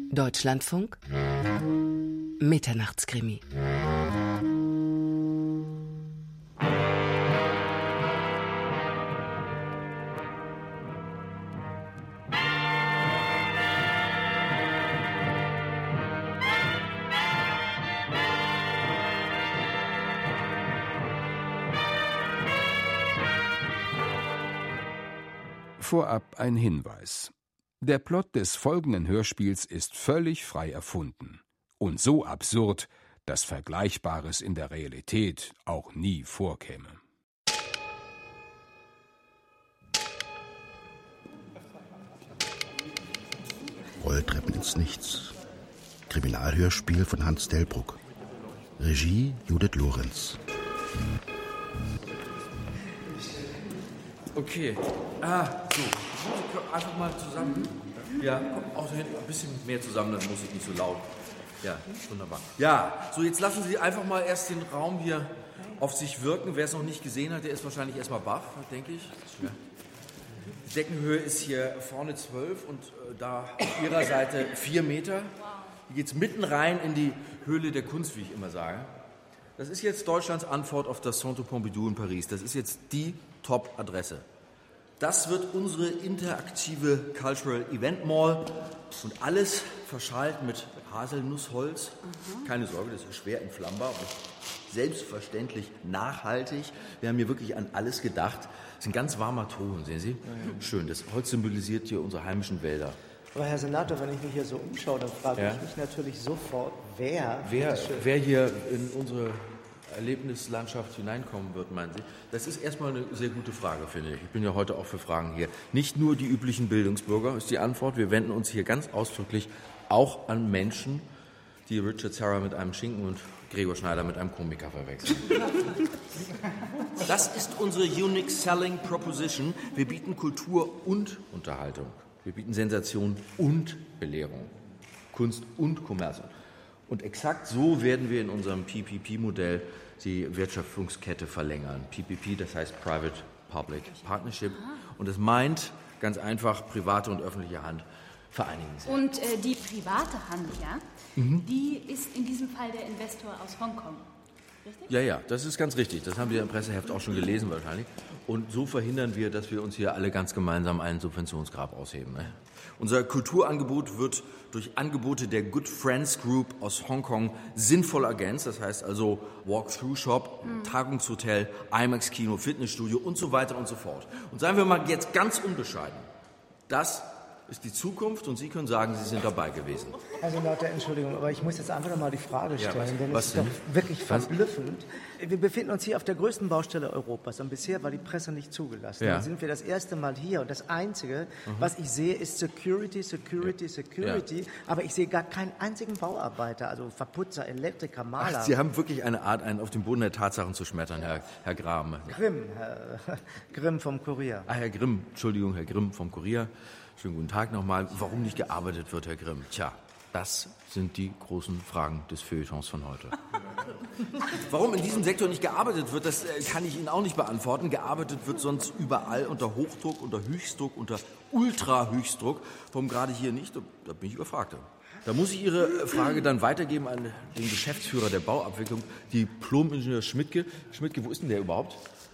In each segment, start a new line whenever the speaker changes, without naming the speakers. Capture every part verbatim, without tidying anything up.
Deutschlandfunk Mitternachtskrimi.
Vorab ein Hinweis. Der Plot des folgenden Hörspiels ist völlig frei erfunden und so absurd, dass Vergleichbares in der Realität auch nie vorkäme.
Rolltreppen ins Nichts. Kriminalhörspiel von Hans Delbrück. Regie Judith Lorenz.
Okay. Ah, so. Einfach mal zusammen. Ja, komm, auch ein bisschen mehr zusammen, dann muss ich nicht so laut. Ja, wunderbar. Ja, so jetzt lassen Sie einfach mal erst den Raum hier auf sich wirken. Wer es noch nicht gesehen hat, der ist wahrscheinlich erstmal baff, denke ich. Ja. Die Deckenhöhe ist hier vorne zwölf und äh, da auf Ihrer Seite vier Meter. Hier geht es mitten rein in die Höhle der Kunst, wie ich immer sage. Das ist jetzt Deutschlands Antwort auf das Centre Pompidou in Paris. Das ist jetzt die Top-Adresse. Das wird unsere interaktive Cultural Event Mall und alles verschalt mit Haselnussholz. Mhm. Keine Sorge, das ist schwer entflammbar und selbstverständlich nachhaltig. Wir haben hier wirklich an alles gedacht. Das ist ein ganz warmer Ton, sehen Sie? Ja, ja. Schön, das Holz symbolisiert hier unsere heimischen Wälder.
Aber Herr Senator, wenn ich mich hier so umschaue, dann frage ja? ich mich natürlich sofort, wer...
Wer, wer hier in unsere Erlebnislandschaft hineinkommen wird, meinen Sie? Das ist erstmal eine sehr gute Frage, finde ich. Ich bin ja heute auch für Fragen hier. Nicht nur die üblichen Bildungsbürger ist die Antwort. Wir wenden uns hier ganz ausdrücklich auch an Menschen, die Richard Serra mit einem Schinken und Gregor Schneider mit einem Komiker verwechseln. Das ist unsere Unique Selling Proposition. Wir bieten Kultur und Unterhaltung. Wir bieten Sensation und Belehrung. Kunst und Kommerz. Und exakt so werden wir in unserem P P P-Modell die Wertschöpfungskette verlängern. P P P, das heißt Private-Public Partnership. Und es meint ganz einfach, private und öffentliche Hand vereinigen sich.
Und äh, die private Hand, ja, mhm. die ist in diesem Fall der Investor aus Hongkong. Richtig?
Ja, ja, das ist ganz richtig. Das haben Sie im Presseheft auch schon gelesen wahrscheinlich. Und so verhindern wir, dass wir uns hier alle ganz gemeinsam einen Subventionsgrab ausheben. Ne? Unser Kulturangebot wird durch Angebote der Good Friends Group aus Hongkong sinnvoll ergänzt. Das heißt also Walk-Through-Shop, mhm. Tagungshotel, IMAX-Kino, Fitnessstudio und so weiter und so fort. Und sagen wir mal jetzt ganz unbescheiden, das ist die Zukunft und Sie können sagen, Sie sind dabei gewesen.
Herr Senator, Entschuldigung, aber ich muss jetzt einfach noch mal die Frage stellen,
ja,
denn
was
es ist
denn?
doch wirklich was? verblüffend. Wir befinden uns hier auf der größten Baustelle Europas und bisher war die Presse nicht zugelassen.
Ja.
Dann sind wir das erste Mal hier und das Einzige, mhm. was ich sehe, ist Security, Security, ja. Security, ja. aber ich sehe gar keinen einzigen Bauarbeiter, also Verputzer, Elektriker, Maler.
Ach, Sie haben wirklich eine Art, einen auf den Boden der Tatsachen zu schmettern, Herr, Herr Gram.
Grimm, Herr Grimm vom Kurier.
Ah, Herr Grimm, Entschuldigung, Herr Grimm vom Kurier. Schönen guten Tag nochmal. Warum nicht gearbeitet wird, Herr Grimm? Tja, das sind die großen Fragen des Feuilletons von heute. Warum in diesem Sektor nicht gearbeitet wird, das kann ich Ihnen auch nicht beantworten. Gearbeitet wird sonst überall unter Hochdruck, unter Höchstdruck, unter Ultra-Höchstdruck. Warum gerade hier nicht? Da bin ich überfragt. Da muss ich Ihre Frage dann weitergeben an den Geschäftsführer der Bauabwicklung, Diplom-Ingenieur Schmidtke. Schmidtke, wo ist denn der überhaupt?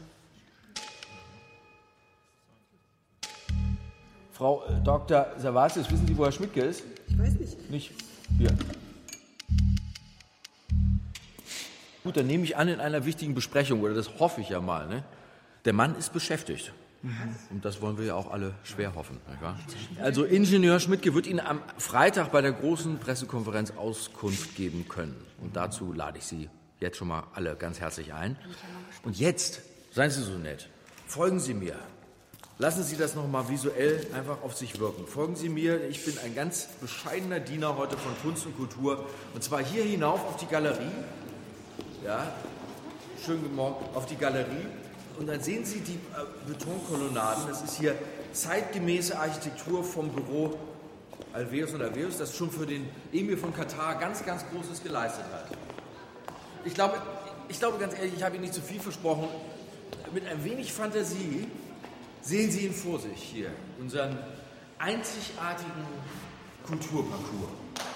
Frau äh, Doktor Savatius, wissen Sie, wo Herr Schmidtke ist?
Ich weiß nicht.
Nicht? Hier. Gut, dann nehme ich an, in einer wichtigen Besprechung, oder das hoffe ich ja mal. Ne? Der Mann ist beschäftigt. Mhm. Und das wollen wir ja auch alle schwer hoffen. Nicht wahr? Also Ingenieur Schmidtke wird Ihnen am Freitag bei der großen Pressekonferenz Auskunft geben können. Und dazu lade ich Sie jetzt schon mal alle ganz herzlich ein. Und jetzt, seien Sie so nett, folgen Sie mir. Lassen Sie das noch mal visuell einfach auf sich wirken. Folgen Sie mir, ich bin ein ganz bescheidener Diener heute von Kunst und Kultur. Und zwar hier hinauf auf die Galerie. Ja, schönen guten Morgen, auf die Galerie. Und dann sehen Sie die äh, Betonkolonnaden. Das ist hier zeitgemäße Architektur vom Büro Alveus und Alveus, das schon für den Emir von Katar ganz, ganz Großes geleistet hat. Ich glaube, ich glaube ganz ehrlich, ich habe Ihnen nicht zu viel versprochen. Mit ein wenig Fantasie sehen Sie ihn vor sich hier, unseren einzigartigen Kulturparcours.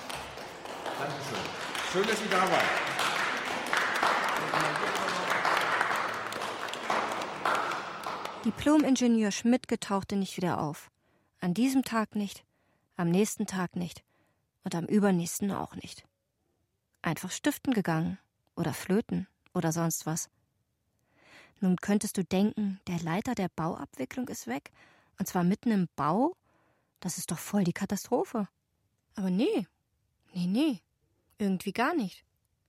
Dankeschön. Schön, dass Sie da waren.
Diplom-Ingenieur Schmidtke tauchte nicht wieder auf. An diesem Tag nicht, am nächsten Tag nicht und am übernächsten auch nicht. Einfach stiften gegangen oder flöten oder sonst was. Nun könntest du denken, der Leiter der Bauabwicklung ist weg, und zwar mitten im Bau. Das ist doch voll die Katastrophe. Aber nee, nee, nee, irgendwie gar nicht.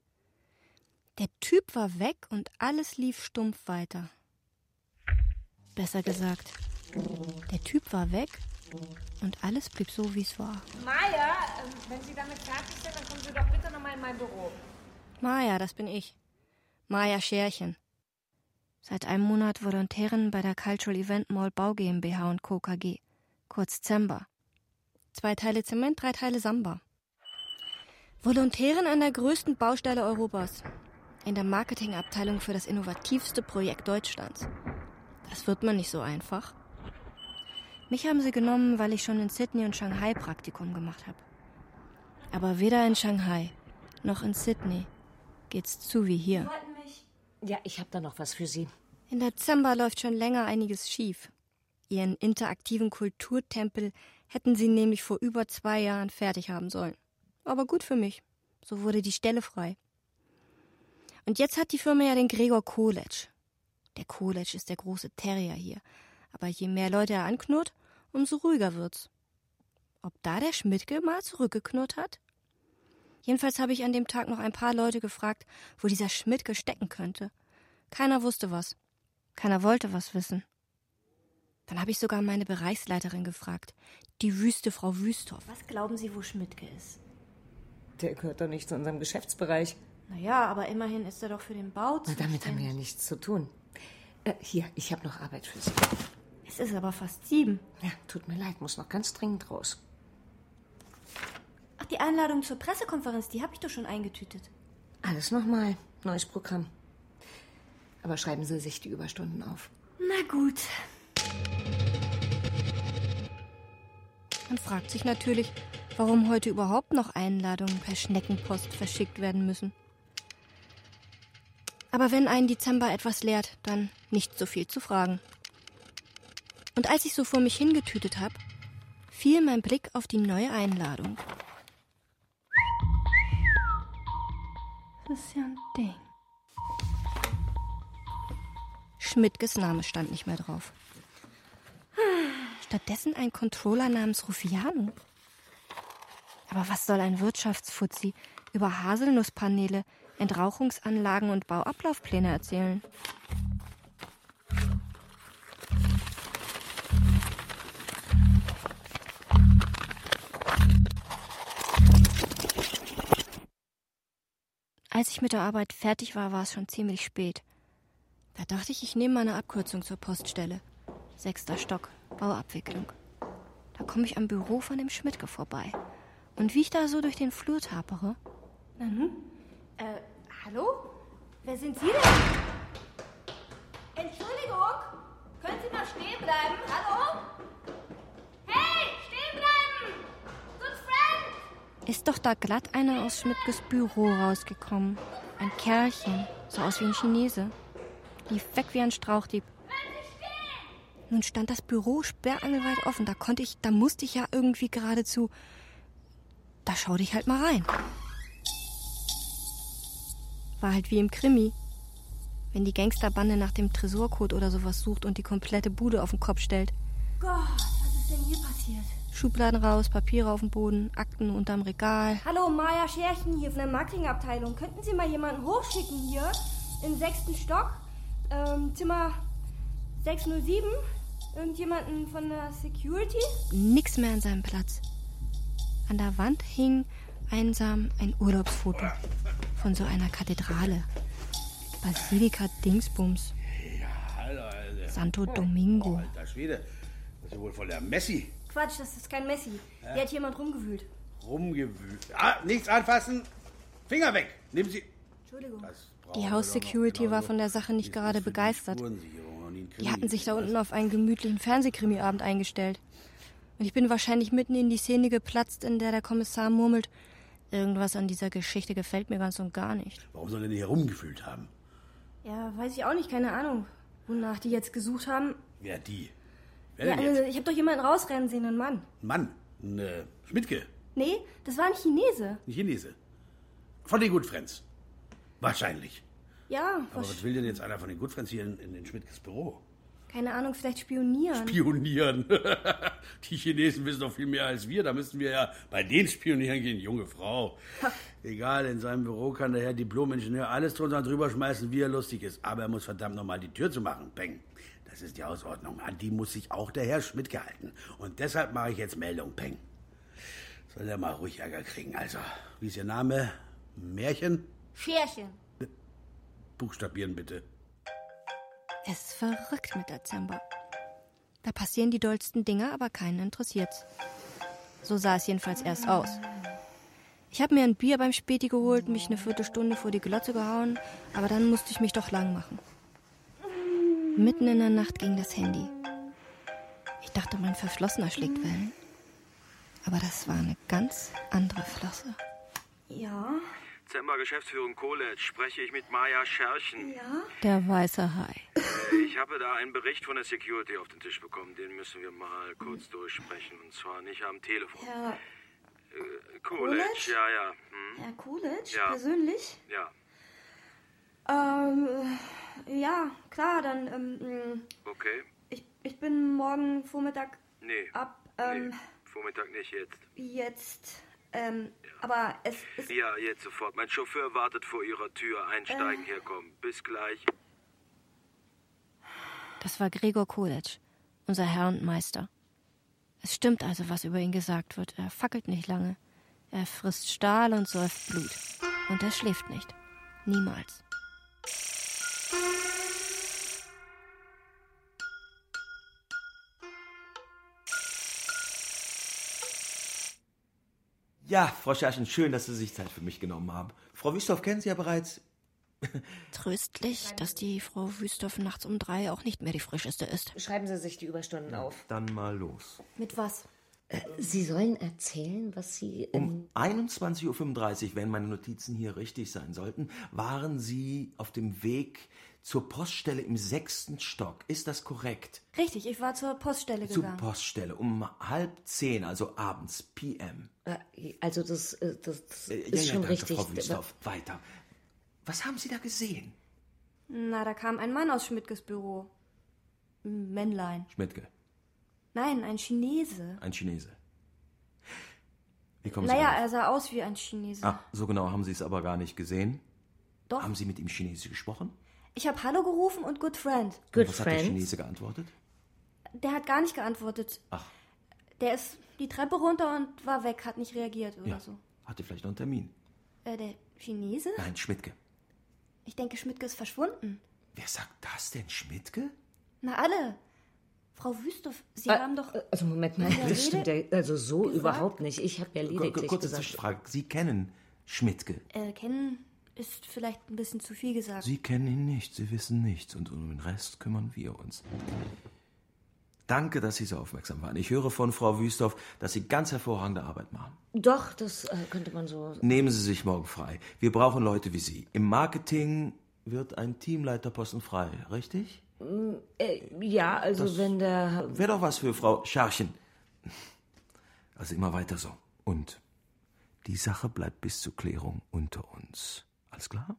Der Typ war weg und alles lief stumpf weiter. Besser gesagt, der Typ war weg und alles blieb so, wie es war.
Maja, ähm, wenn Sie damit fertig sind, dann kommen Sie doch bitte nochmal in mein Büro.
Maja, das bin ich. Maja Scherchen. Seit einem Monat Volontärin bei der Cultural Event Mall Bau GmbH und Co. K G, kurz Zemba. Zwei Teile Zement, drei Teile Samba. Volontärin an der größten Baustelle Europas. In der Marketingabteilung für das innovativste Projekt Deutschlands. Das wird man nicht so einfach. Mich haben sie genommen, weil ich schon in Sydney und Shanghai Praktikum gemacht habe. Aber weder in Shanghai noch in Sydney geht's zu wie hier.
Sie wollten mich... Ja, ich habe da noch was für Sie.
In der Zemba läuft schon länger einiges schief. Ihren interaktiven Kulturtempel hätten sie nämlich vor über zwei Jahren fertig haben sollen. Aber gut für mich. So wurde die Stelle frei. Und jetzt hat die Firma ja den Gregor Koletsch. Der Koletsch ist der große Terrier hier. Aber je mehr Leute er anknurrt, umso ruhiger wird's. Ob da der Schmidtke mal zurückgeknurrt hat? Jedenfalls habe ich an dem Tag noch ein paar Leute gefragt, wo dieser Schmidtke stecken könnte. Keiner wusste was. Keiner wollte was wissen. Dann habe ich sogar meine Bereichsleiterin gefragt, die wüste Frau Wüsthoff.
Was glauben Sie, wo Schmidtke ist?
Der gehört doch nicht zu unserem Geschäftsbereich.
Naja, aber immerhin ist er doch für den Bau
zuständig. Damit haben wir ja nichts zu tun. Äh, hier, ich habe noch Arbeit für Sie.
Es ist aber fast sieben.
Ja, tut mir leid, muss noch ganz dringend raus.
Ach, die Einladung zur Pressekonferenz, die habe ich doch schon eingetütet.
Alles nochmal, neues Programm. Aber schreiben Sie sich die Überstunden auf.
Na gut. Man fragt sich natürlich, warum heute überhaupt noch Einladungen per Schneckenpost verschickt werden müssen. Aber wenn einen die Zemba etwas lehrt, dann nicht so viel zu fragen. Und als ich so vor mich hingetütet habe, fiel mein Blick auf die neue Einladung. Das ist ja ein Ding. Schmidtkes Name stand nicht mehr drauf. Stattdessen ein Controller namens Ruffiano. Aber was soll ein Wirtschaftsfuzzi über Haselnusspaneele, Entrauchungsanlagen und Bauablaufpläne erzählen? Als ich mit der Arbeit fertig war, war es schon ziemlich spät. Da dachte ich, ich nehme mal eine Abkürzung zur Poststelle. Sechster Stock, Bauabwicklung. Da komme ich am Büro von dem Schmidtke vorbei. Und wie ich da so durch den Flur tapere...
Mhm. Äh, hallo? Wer sind Sie denn? Entschuldigung, können Sie mal stehen bleiben? Hallo? Hey, stehen bleiben! Good friend!
Ist doch da glatt einer aus Schmidtkes Büro rausgekommen. Ein Kerlchen, so aus wie ein Chinese. Lief weg wie ein Strauchdieb. Nun stand das Büro sperrangelweit offen. Da konnte ich, da musste ich ja irgendwie geradezu... Da schau dich halt mal rein. War halt wie im Krimi. Wenn die Gangsterbande nach dem Tresorcode oder sowas sucht und die komplette Bude auf den Kopf stellt.
Gott, was ist denn hier passiert?
Schubladen raus, Papiere auf dem Boden, Akten unterm Regal.
Hallo, Maja Scherchen hier von der Marketingabteilung. Könnten Sie mal jemanden hochschicken hier? Im sechsten Stock? Ähm, Zimmer sechs null sieben? Irgendjemanden von der Security?
Nix mehr an seinem Platz. An der Wand hing einsam ein Urlaubsfoto von so einer Kathedrale. Basilika Dingsbums.
Ja, hallo, Alter.
Santo Domingo.
Oh, alter Schwede, das ist ja wohl voll der Messi.
Quatsch, das ist kein Messi.
Ja.
Hier hat jemand rumgewühlt.
Rumgewühlt. Ah, nichts anfassen. Finger weg. Nehmen Sie...
Entschuldigung.
Die House-Security war von der Sache nicht gerade begeistert. Die hatten sich da unten auf einen gemütlichen Fernsehkrimiabend eingestellt. Und ich bin wahrscheinlich mitten in die Szene geplatzt, in der der Kommissar murmelt, Irgendwas an dieser Geschichte gefällt mir ganz und gar nicht.
Warum soll er denn hier rumgefühlt haben?
Ja, weiß ich auch nicht, keine Ahnung, wonach die jetzt gesucht haben.
Wer die? Wer
Ja,
denn jetzt?
also, ich habe doch jemanden rausrennen sehen, einen Mann.
Ein Mann? Ein äh, Schmidtke?
Nee, das war ein Chinese.
Ein Chinese? Von den Good Friends? Wahrscheinlich.
Ja,
Aber was will denn jetzt einer von den Good Friends hier in, in, in Schmidtkes Büro?
keine Ahnung, vielleicht spionieren.
Spionieren. Die Chinesen wissen doch viel mehr als wir. Da müssten wir ja bei denen spionieren gehen. Junge Frau. Egal, in seinem Büro kann der Herr Diplom-Ingenieur alles drunter und drüber schmeißen, wie er lustig ist. Aber er muss verdammt nochmal die Tür zu machen. Peng. Das ist die Hausordnung. An die muss sich auch der Herr Schmidt gehalten. Und deshalb mache ich jetzt Meldung. Peng. Soll er mal ruhig Ärger kriegen. Also, wie ist Ihr Name? Märchen?
Scherchen.
Buchstabieren bitte.
Es ist verrückt mit Dezember. Da passieren die dollsten Dinge, aber keinen interessiert's. So sah es jedenfalls erst aus. Ich habe mir ein Bier beim Späti geholt, mich eine Viertelstunde vor die Glotze gehauen, aber dann musste ich mich doch lang machen. Mitten in der Nacht ging das Handy. Ich dachte, mein Verschlossener schlägt Wellen. Aber das war eine ganz andere Flosse.
Ja?
Dezember Geschäftsführung College. Spreche ich mit Maja Scherchen?
Ja?
Der weiße Hai.
Ich habe da einen Bericht von der Security auf den Tisch bekommen. Den müssen wir mal kurz durchsprechen. Und zwar nicht am Telefon.
Herr
Äh, College?
Coolidge?
Ja, ja. Hm?
Herr Coolidge?
Ja.
Persönlich?
Ja.
Ähm, äh, ja, klar, dann, ähm,
Okay.
ich, ich bin morgen Vormittag
Nee.
ab, ähm,
Nee. Vormittag nicht jetzt.
jetzt, ähm, aber es ist...
Ja, jetzt sofort. Mein Chauffeur wartet vor Ihrer Tür. Einsteigen,
Äh.
herkommen. Bis gleich.
Das war Gregor Coolidge, unser Herr und Meister. Es stimmt also, was über ihn gesagt wird. Er fackelt nicht lange. Er frisst Stahl und säuft Blut. Und er schläft nicht. Niemals.
Ja, Frau Scherchen, schön, dass Sie sich Zeit für mich genommen haben. Frau Wüsthoff kennen Sie ja bereits.
Tröstlich, dass die Frau Wüsthoff nachts um drei auch nicht mehr die frischeste ist.
Schreiben Sie sich die Überstunden auf.
Dann mal los.
Mit was?
Äh, Sie sollen erzählen, was Sie... Ähm,
Um einundzwanzig Uhr fünfunddreißig, wenn meine Notizen hier richtig sein sollten, waren Sie auf dem Weg zur Poststelle im sechsten Stock. Ist das korrekt?
Richtig, ich war zur Poststelle
Zur
gegangen.
Poststelle um halb zehn, also abends, P M.
äh, also das, äh, das, das
Äh,
ist
ja,
schon
ja, danke,
richtig.
Frau Wüsthoff. Weiter. Was haben Sie da gesehen?
Na, da kam ein Mann aus Schmidtkes Büro. Ein Männlein.
Schmidtke,
Nein, ein Chinese.
ein Chinese. Wie kommen Sie
Naja,
darauf?
er sah aus wie ein Chinese.
Ah, so genau haben Sie es aber gar nicht gesehen.
Doch.
Haben Sie mit ihm Chinesisch gesprochen?
Ich habe Hallo gerufen und Good Friend.
Und was hat der Chinese geantwortet?
Der hat gar nicht geantwortet.
Ach.
Der ist die Treppe runter und war weg, hat nicht reagiert oder
Ja.
so.
Hatte vielleicht noch einen Termin.
Äh, der Chinese?
Nein, Schmidtke.
Ich denke, Schmidtke ist verschwunden.
Wer sagt das denn, Schmidtke?
Na, alle. Frau Wüsthoff, Sie
Äh,
haben doch...
Also Moment mal,
in der
das stimmt ja
Rede
also so
gesagt?
überhaupt nicht. Ich habe ja lediglich
Kurze
gesagt...
Zwischenfrage. Sie kennen Schmidtke.
Äh, kennen ist vielleicht ein bisschen zu viel gesagt.
Sie kennen ihn nicht, Sie wissen nichts und um den Rest kümmern wir uns. Danke, dass Sie so aufmerksam waren. Ich höre von Frau Wüsthoff, dass Sie ganz hervorragende Arbeit machen.
Doch, das äh, könnte man so...
Nehmen Sie sich morgen frei. Wir brauchen Leute wie Sie. Im Marketing wird ein Teamleiterposten frei, richtig?
Äh, ja, also
Das
wenn der...
Wäre doch was für Frau Scharchen. Also immer weiter so. Und die Sache bleibt bis zur Klärung unter uns. Alles klar?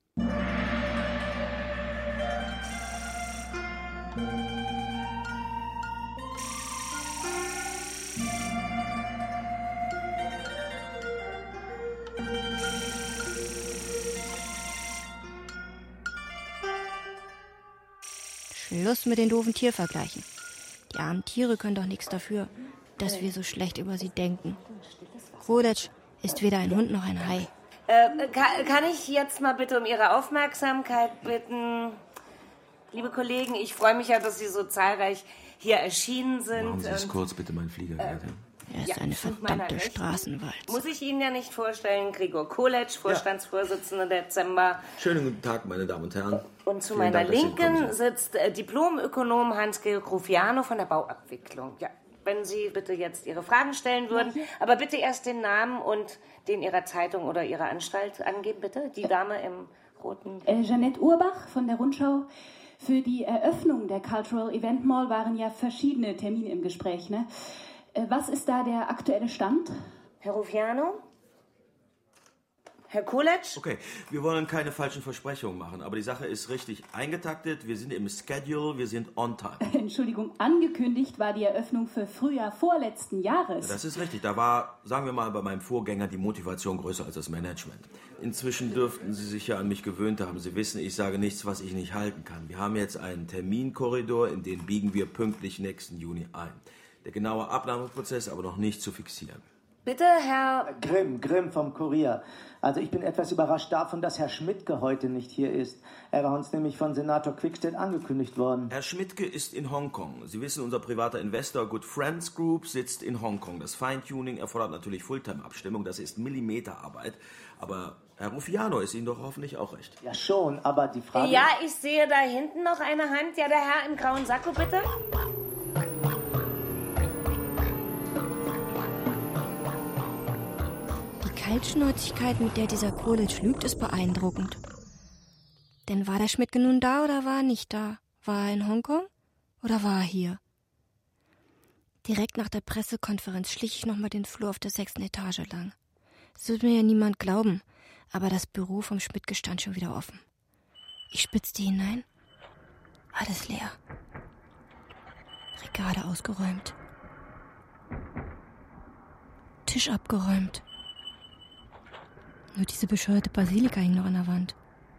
Schluss mit den doofen Tiervergleichen. Die armen Tiere können doch nichts dafür, dass wir so schlecht über sie denken. Coolidge ist weder ein Hund noch ein Hai.
Äh, kann, kann ich jetzt mal bitte um Ihre Aufmerksamkeit bitten? Liebe Kollegen, ich freue mich ja, dass Sie so zahlreich hier erschienen sind.
Machen Sie es
Und,
kurz, bitte, mein Flieger.
äh,
Er ist
Ja,
eine
mit meiner
verdammte
Rechten.
Straßenwalze.
Muss ich Ihnen ja nicht vorstellen, Gregor Coolidge, Vorstandsvorsitzender Dezember.
Schönen guten Tag, meine Damen und Herren.
Und zu
Vielen
meiner
Dank, dass Sie gekommen
Linken
sind.
sitzt äh, Diplomökonom Hans-Georg Rufiano von der Bauabwicklung. Ja, wenn Sie bitte jetzt Ihre Fragen stellen würden. Aber bitte erst den Namen und den Ihrer Zeitung oder Ihrer Anstalt angeben, bitte. Die Dame im roten...
Äh, Jeanette Urbach von der Rundschau. Für die Eröffnung der Cultural Event Mall waren ja verschiedene Termine im Gespräch, ne? Äh, was ist da der aktuelle Stand?
Herr Rufiano? Herr Koletsch?
Okay, wir wollen keine falschen Versprechungen machen, aber die Sache ist richtig eingetaktet. Wir sind im Schedule, wir sind on time.
Entschuldigung, angekündigt war die Eröffnung für Frühjahr vorletzten Jahres.
Das ist richtig. Da war, sagen wir mal, bei meinem Vorgänger die Motivation größer als das Management. Inzwischen dürften Sie sich ja an mich gewöhnt haben. Sie wissen, ich sage nichts, was ich nicht halten kann. Wir haben jetzt einen Terminkorridor, in den biegen wir pünktlich nächsten Juni ein. Der genaue Abnahmeprozess aber noch nicht zu fixieren.
Bitte, Herr...
Grimm, Grimm vom Kurier. Also ich bin etwas überrascht davon, dass Herr Schmidtke heute nicht hier ist. Er war uns nämlich von Senator Quickstead angekündigt worden.
Herr Schmidtke ist in Hongkong. Sie wissen, unser privater Investor Good Friends Group sitzt in Hongkong. Das Feintuning erfordert natürlich Fulltime-Abstimmung. Das ist Millimeterarbeit. Aber Herr Rufiano ist Ihnen doch hoffentlich auch recht.
Ja schon, aber die Frage...
Ja, ich sehe da hinten noch eine Hand. Ja, der Herr im grauen Sakko, bitte.
Die Kaltschnäuzigkeit, mit der dieser Koletsch lügt, ist beeindruckend. Denn war der Schmidtke nun da oder war er nicht da? War er in Hongkong oder war er hier? Direkt nach der Pressekonferenz schlich ich nochmal den Flur auf der sechsten Etage lang. Es wird mir ja niemand glauben, aber das Büro vom Schmidtke stand schon wieder offen. Ich spitzte hinein. Alles leer. Regale ausgeräumt. Tisch abgeräumt. Nur diese bescheuerte Basilika hing noch an der Wand.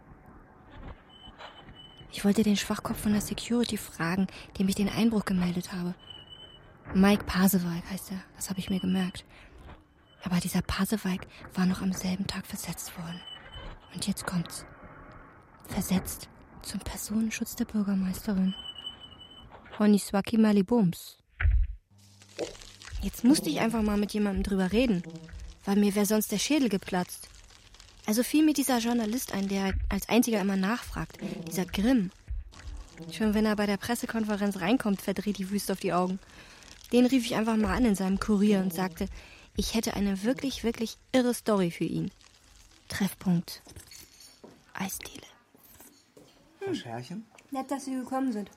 Ich wollte den Schwachkopf von der Security fragen, dem ich den Einbruch gemeldet habe. Mike Pasewalk heißt er, das habe ich mir gemerkt. Aber dieser Pasewalk war noch am selben Tag versetzt worden. Und jetzt kommt's. Versetzt zum Personenschutz der Bürgermeisterin. Honiswaki Malibums. Jetzt musste ich einfach mal mit jemandem drüber reden, weil mir wäre sonst der Schädel geplatzt. Also fiel mir dieser Journalist ein, der als einziger immer nachfragt. Dieser Grimm. Schon wenn er bei der Pressekonferenz reinkommt, verdreht die Wüste auf die Augen. Den rief ich einfach mal an in seinem Kurier und sagte, ich hätte eine wirklich, wirklich irre Story für ihn. Treffpunkt. Eisdiele.
Frau Scherchen?
Nett, dass Sie gekommen sind.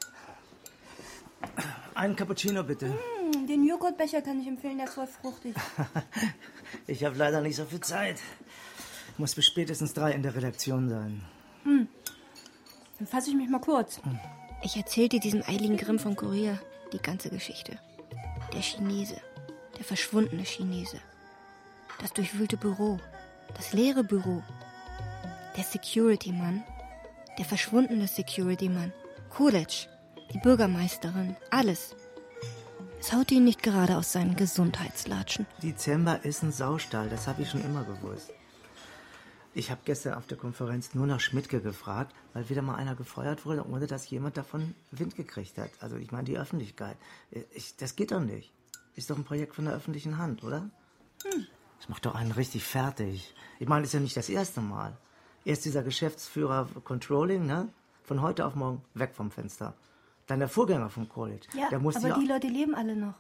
Einen Cappuccino, bitte.
Hm, den Joghurtbecher kann ich empfehlen, der ist voll fruchtig.
Ich habe leider nicht so viel Zeit. Muss bis spätestens drei in der Redaktion sein.
Hm. Dann fasse ich mich mal kurz.
Ich erzählte diesem eiligen Grimm vom Kurier die ganze Geschichte. Der Chinese. Der verschwundene Chinese. Das durchwühlte Büro. Das leere Büro. Der Security-Mann. Der verschwundene Security-Mann. Koletsch. Die Bürgermeisterin. Alles. Es haute ihn nicht gerade aus seinen Gesundheitslatschen.
Dezember ist ein Saustall, das habe ich schon immer gewusst. Ich habe gestern auf der Konferenz nur nach Schmidtke gefragt, weil wieder mal einer gefeuert wurde, ohne dass jemand davon Wind gekriegt hat. Also ich meine die Öffentlichkeit. Ich, das geht doch nicht. Ist doch ein Projekt von der öffentlichen Hand, oder? Hm. Das macht doch einen richtig fertig. Ich meine, das ist ja nicht das erste Mal. Erst dieser Geschäftsführer Controlling, ne? Von heute auf morgen weg vom Fenster. Dann der Vorgänger vom College.
Ja,
der musste
aber
ja
die Leute leben alle noch.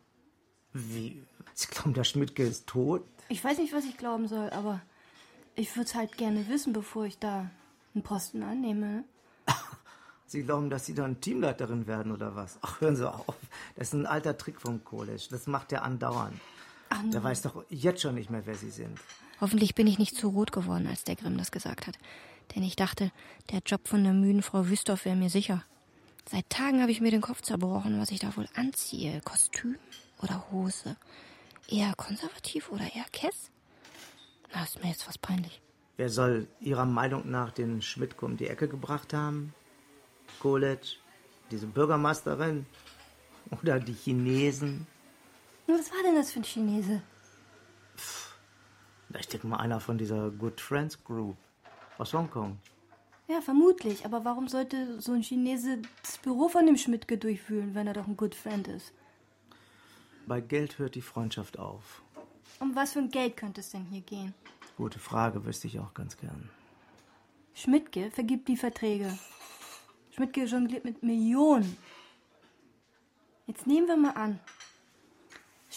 Wie? Sie glauben, der Schmidtke ist tot?
Ich weiß nicht, was ich glauben soll, aber ich würde es halt gerne wissen, bevor ich da einen Posten annehme.
Sie glauben, dass Sie dann Teamleiterin werden oder was? Ach, hören Sie auf. Das ist ein alter Trick vom College. Das macht der andauernd.
Ach,
der weiß doch jetzt schon nicht mehr, wer Sie sind.
Hoffentlich bin ich nicht zu rot geworden, als der Grimm das gesagt hat. Denn ich dachte, der Job von der müden Frau Wüstorf wäre mir sicher. Seit Tagen habe ich mir den Kopf zerbrochen, was ich da wohl anziehe. Kostüm oder Hose? Eher konservativ oder eher Kess? Na, ist mir jetzt fast peinlich.
Wer soll Ihrer Meinung nach den Schmidtke um die Ecke gebracht haben? Koletsch, diese Bürgermeisterin oder die Chinesen?
Was war denn das für ein Chinese?
Pff, ich denke mal einer von dieser Good Friends Group aus Hongkong.
Ja, vermutlich. Aber warum sollte so ein Chinese das Büro von dem Schmidtke durchwühlen, wenn er doch ein Good Friend ist?
Bei Geld hört die Freundschaft auf.
Um was für ein Geld könnte es denn hier gehen?
Gute Frage, wüsste ich auch ganz gern.
Schmidtke vergibt die Verträge. Schmidtke jongliert mit Millionen. Jetzt nehmen wir mal an,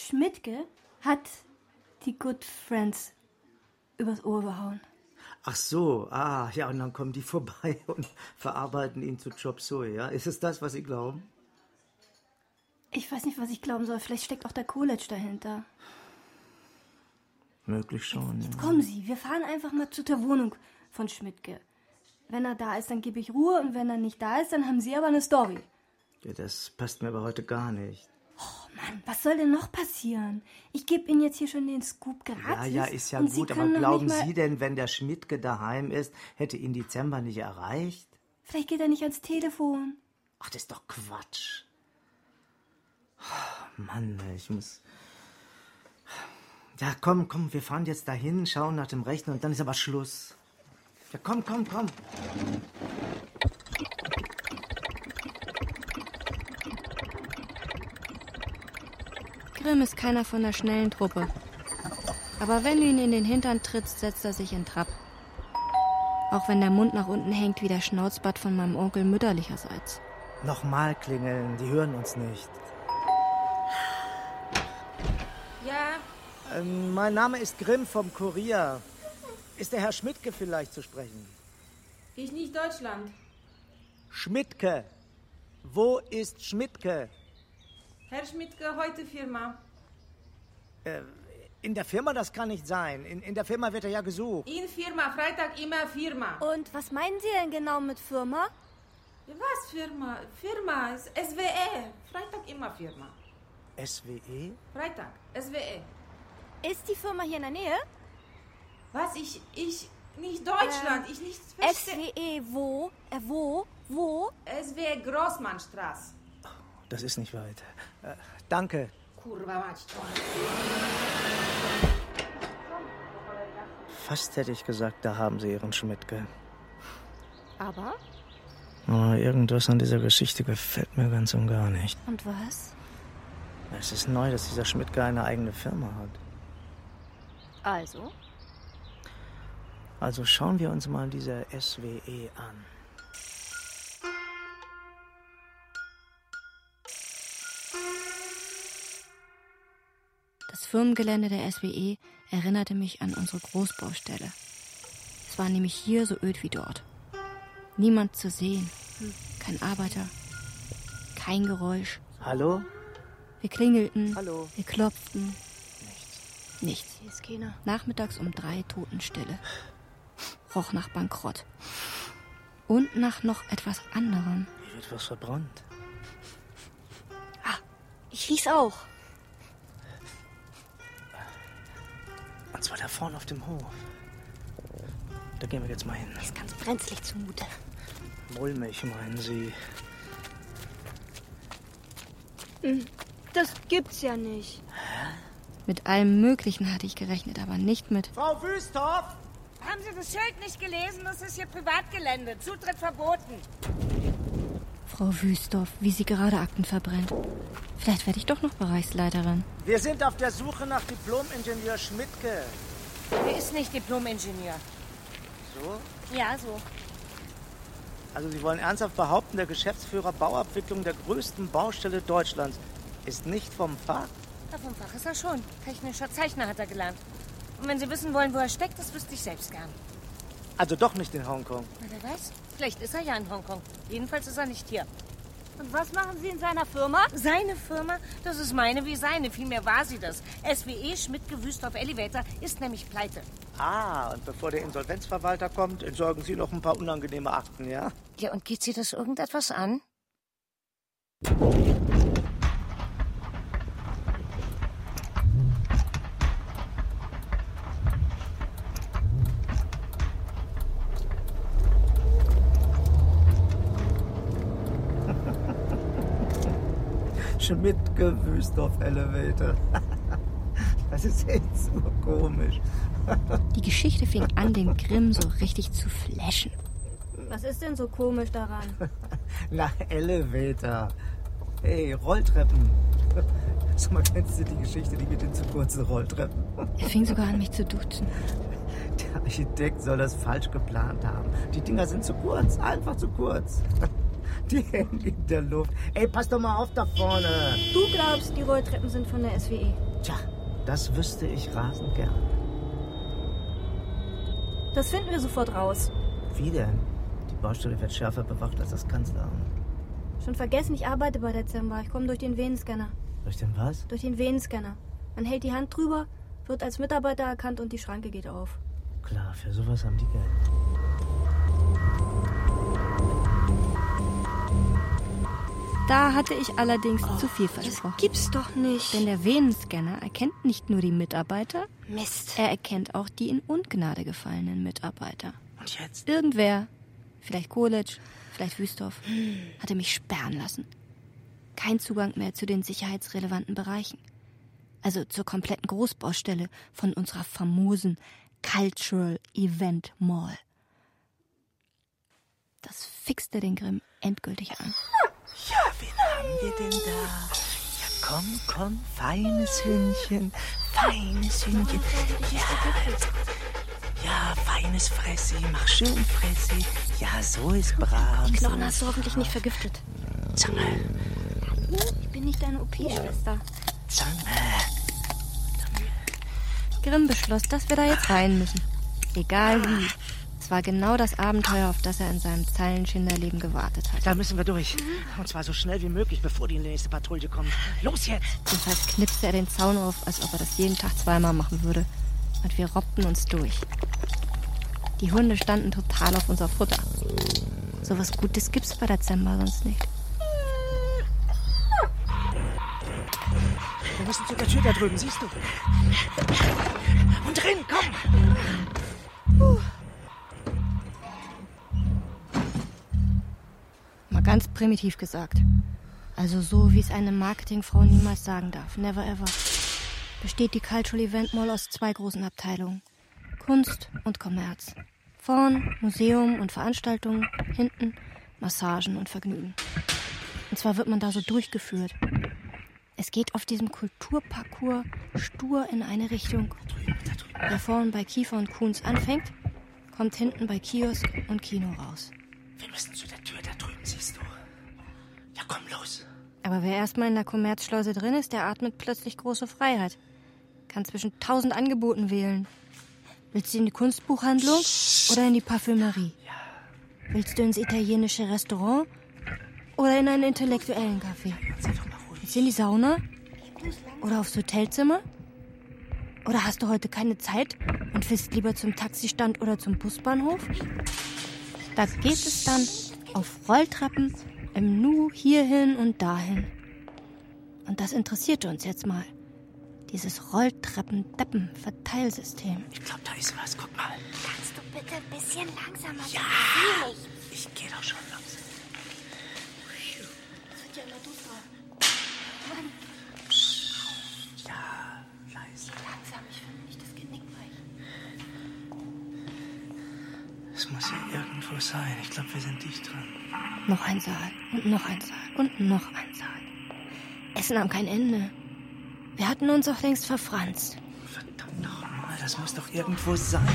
Schmidtke hat die Good Friends übers Ohr gehauen.
Ach so, ah, ja, und dann kommen die vorbei und verarbeiten ihn zu Chop Suey, ja? Ist es das, was Sie glauben?
Ich weiß nicht, was ich glauben soll. Vielleicht steckt auch der Coolidge dahinter.
Möglich schon,
Jetzt
ja.
kommen Sie, wir fahren einfach mal zu der Wohnung von Schmidtke. Wenn er da ist, dann gebe ich Ruhe, und wenn er nicht da ist, dann haben Sie aber eine Story.
Ja, das passt mir aber heute gar nicht.
Oh Mann, was soll denn noch passieren? Ich gebe Ihnen jetzt hier schon den Scoop gratis.
Ja, ja, ist ja
und Sie
gut, aber
können noch
glauben
nicht mal-
Sie denn, wenn der Schmidtke daheim ist, hätte ihn Dezember nicht erreicht?
Vielleicht geht er nicht ans Telefon.
Ach, das ist doch Quatsch. Mann, ich muss... Ja, komm, komm, wir fahren jetzt dahin, schauen nach dem Rechner und dann ist aber Schluss. Ja, komm, komm, komm.
Grimm ist keiner von der schnellen Truppe. Aber wenn du ihn in den Hintern trittst, setzt er sich in Trab. Auch wenn der Mund nach unten hängt wie der Schnauzbart von meinem Onkel mütterlicherseits.
Nochmal klingeln, die hören uns nicht.
Ja,
Ähm, mein Name ist Grimm vom Kurier. Ist der Herr Schmidtke vielleicht zu sprechen?
Ich nicht Deutschland.
Schmidtke. Wo ist Schmidtke?
Herr Schmidtke, heute Firma.
Äh, in der Firma, das kann nicht sein. In, in der Firma wird er ja gesucht.
In Firma, Freitag immer Firma.
Und was meinen Sie denn genau mit Firma?
Was Firma? Firma ist S W E. Freitag immer Firma.
S W E?
Freitag, S W E.
Ist die Firma hier in der Nähe?
Was? Ich, ich, nicht Deutschland,
Ähm,
ich nicht
S W E, wo? Äh, wo? Wo?
S W E Großmannstraße.
Das ist nicht weit. Äh, danke.
Kurwa mać.
Fast hätte ich gesagt, da haben Sie Ihren Schmidtke.
Aber?
Aber irgendwas an dieser Geschichte gefällt mir ganz und gar nicht.
Und was?
Es ist neu, dass dieser Schmidtke eine eigene Firma hat.
Also?
Also schauen wir uns mal diese S W E an.
Das Firmengelände der S W E erinnerte mich an unsere Großbaustelle. Es war nämlich hier so öd wie dort. Niemand zu sehen, kein Arbeiter, kein Geräusch.
Hallo?
Wir klingelten,
Hallo?
wir klopften.
Nichts.
Nichts.
Hier ist keiner.
Nachmittags um drei Totenstille. Roch nach Bankrott. Und nach noch etwas anderem.
Hier wird was verbrannt.
Ah, ich riech's auch.
Und zwar da vorne auf dem Hof. Da gehen wir jetzt mal hin.
Ist ganz brenzlig zumute.
Mulmig, meinen Sie?
Das gibt's ja nicht.
Mit allem Möglichen hatte ich gerechnet, aber nicht mit...
Frau Wüsthoff!
haben Sie das Schild nicht gelesen? Das ist hier Privatgelände. Zutritt verboten.
Frau Wüsthoff, wie sie gerade Akten verbrennt. Vielleicht werde ich doch noch Bereichsleiterin.
Wir sind auf der Suche nach Diplom-Ingenieur Schmidtke.
Er ist nicht Diplom-Ingenieur.
So?
Ja, so.
Also Sie wollen ernsthaft behaupten, der Geschäftsführer Bauabwicklung der größten Baustelle Deutschlands ist nicht vom Fach?
Ja, vom Fach ist er schon. Technischer Zeichner hat er gelernt. Und wenn Sie wissen wollen, wo er steckt, das wüsste ich selbst gern.
Also doch nicht in Hongkong.
Na, wer weiß? Vielleicht ist er ja in Hongkong. Jedenfalls ist er nicht hier.
Und was machen Sie in seiner Firma?
Seine Firma? Das ist meine wie seine. Vielmehr war sie das. S W E Schmidtke Wüsthoff Elevator ist nämlich pleite.
Ah, und bevor der Insolvenzverwalter kommt, entsorgen Sie noch ein paar unangenehme Akten, ja?
Ja, und geht Sie das irgendetwas an?
Schmidtke Wüsthoff Elevator. Das ist echt so komisch.
Die Geschichte fing an, den Grimm so richtig zu flashen.
Was ist denn so komisch daran?
Na, Elevator. Hey, Rolltreppen. Sag mal, kennst du die Geschichte, die mit den zu kurzen Rolltreppen?
Er fing sogar an, mich zu duzen.
Der Architekt soll das falsch geplant haben. Die Dinger sind zu kurz, einfach zu kurz. Die hängen in der Luft. Ey, pass doch mal auf da vorne.
Du glaubst, die Rolltreppen sind von der S W E?
Tja, das wüsste ich rasend gern.
Das finden wir sofort raus.
Wie denn? Die Baustelle wird schärfer bewacht als das Kanzleramt.
Schon vergessen, ich arbeite bei der Zimba. Ich komme durch den Venenscanner.
Durch den was?
Durch den Venenscanner. Man hält die Hand drüber, wird als Mitarbeiter erkannt und die Schranke geht auf.
Klar, für sowas haben die Geld.
Da hatte ich allerdings oh, zu viel versprochen.
Das gibt's doch nicht.
Denn der Venenscanner erkennt nicht nur die Mitarbeiter,
Mist.
Er erkennt auch die in Ungnade gefallenen Mitarbeiter.
Und jetzt?
Irgendwer, vielleicht Kolitsch, vielleicht Wüsthoff, hm. hatte mich sperren lassen. Kein Zugang mehr zu den sicherheitsrelevanten Bereichen. Also zur kompletten Großbaustelle von unserer famosen Cultural Event Mall. Das fixte den Grimm endgültig an.
Ja, wen haben wir denn da? Ja, komm, komm, feines Hündchen, feines Hündchen. Ja, ja, feines Fressi, mach schön Fressi. Ja, so ist brav.
Die Knochen hast du hoffentlich nicht vergiftet.
Zange.
Ich bin nicht deine O P-Schwester.
Zange.
Grimm beschloss, dass wir da jetzt rein müssen. Egal wie. Es war genau das Abenteuer, auf das er in seinem Zeilenschinderleben gewartet hat.
Da müssen wir durch. Und zwar so schnell wie möglich, bevor die nächste Patrouille kommt. Los jetzt!
Jedenfalls knipste er den Zaun auf, als ob er das jeden Tag zweimal machen würde. Und wir robbten uns durch. Die Hunde standen total auf unser Futter. So was Gutes gibt's bei der Zimba sonst nicht.
Wir müssen zu der Tür da drüben, siehst du? Und drin, komm!
Uh. Mal ganz primitiv gesagt. Also so, wie es eine Marketingfrau niemals sagen darf. Never ever. Besteht die Cultural Event Mall aus zwei großen Abteilungen. Kunst und Kommerz. Vorn Museum und Veranstaltungen, hinten Massagen und Vergnügen. Und zwar wird man da so durchgeführt. Es geht auf diesem Kulturparcours stur in eine Richtung. Wer vorn bei Kiefer und Kuhns anfängt, kommt hinten bei Kiosk und Kino raus.
Wir müssen zu der Tür da drüben, siehst du. Ja, komm, los.
Aber wer erstmal in der Kommerzschleuse drin ist, der atmet plötzlich große Freiheit. Kann zwischen tausend Angeboten wählen. Willst du in die Kunstbuchhandlung oder in die Parfümerie?
Ja.
Willst du ins italienische Restaurant oder in einen intellektuellen Café? Willst du in die Sauna? Oder aufs Hotelzimmer? Oder hast du heute keine Zeit und willst lieber zum Taxistand oder zum Busbahnhof? Da geht es dann auf Rolltreppen im Nu hierhin und dahin. Und das interessierte uns jetzt mal. Dieses Rolltreppen-Deppen-Verteilsystem.
Ich glaube, da ist was. Guck mal.
Kannst du bitte ein bisschen langsamer sein?
Ja, ich gehe doch schon langsam.
Das wird ja immer duster.
Mann.
Ja, leise.
Langsam, ich will nicht das Genick brechen.
Es muss hier irgendwo sein. Ich glaube, wir sind dicht dran.
Noch ein Saal und noch ein Saal und noch ein Saal. Es nahm kein Ende. Wir hatten uns auch längst verfranst.
Verdammt nochmal, das muss doch irgendwo sein.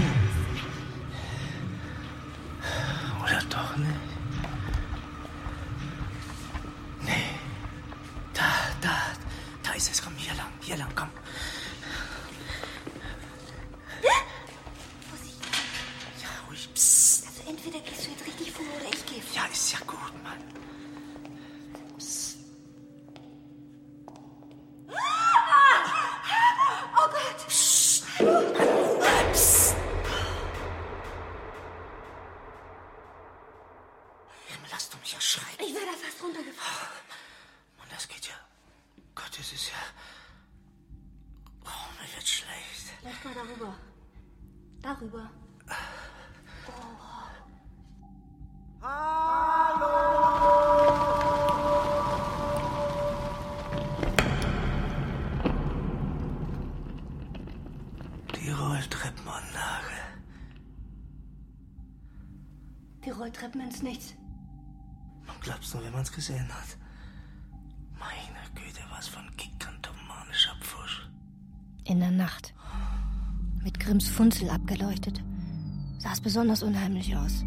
Oder doch nicht? Nee. Da, da, da ist es. Komm, hier lang, hier lang, komm.
Vorsicht.
Ja, ruhig, psst.
Also entweder gehst du jetzt richtig vor oder ich gehe vor.
Ja, ist ja gut, Mann. Psst.
Oh Gott!
Psst. Psst. Lass du mich erschrecken.
Ich wäre da fast runtergefallen.
Mann, das geht ja. Gott, das ist ja... Oh, mir wird schlecht.
Lass mal darüber. Darüber.
Die Rolltreppenanlage.
Die Rolltreppen ins Nichts.
Man glaubt's nur, wenn man's gesehen hat. Meine Güte, was von gigantomanischer Pfusch.
In der Nacht. Mit Grimms Funzel abgeleuchtet. Sah es besonders unheimlich aus.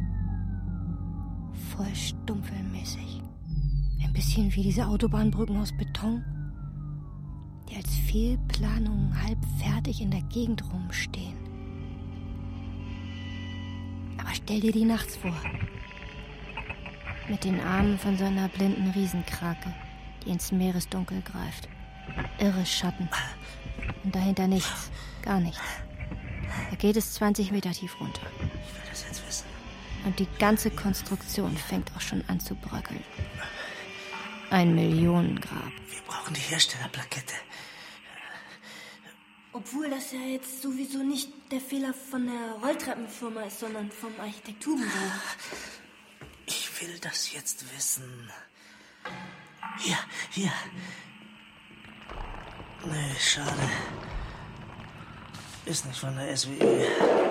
Voll stumpfelmäßig. Ein bisschen wie diese Autobahnbrücken aus Beton. die als Fehlplanungen halb fertig in der Gegend rumstehen. Aber stell dir die nachts vor. Mit den Armen von so einer blinden Riesenkrake, die ins Meeresdunkel greift. Irre Schatten. Und dahinter nichts. Gar nichts. Da geht es zwanzig Meter tief runter.
Ich will das jetzt wissen.
Und die ganze Konstruktion fängt auch schon an zu bröckeln. Ein Millionengrab.
Wir brauchen die Herstellerplakette.
Obwohl das ja jetzt sowieso nicht der Fehler von der Rolltreppenfirma ist, sondern vom Architekturbüro.
Ich will das jetzt wissen. Hier, hier. Nee, schade. Ist nicht von der S W E.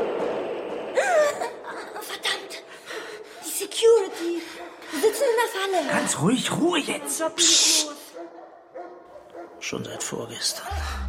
Verdammt! Die Security! Wir sitzen in der Falle.
Ganz ruhig, Ruhe jetzt.
Job geht los.
Schon seit vorgestern.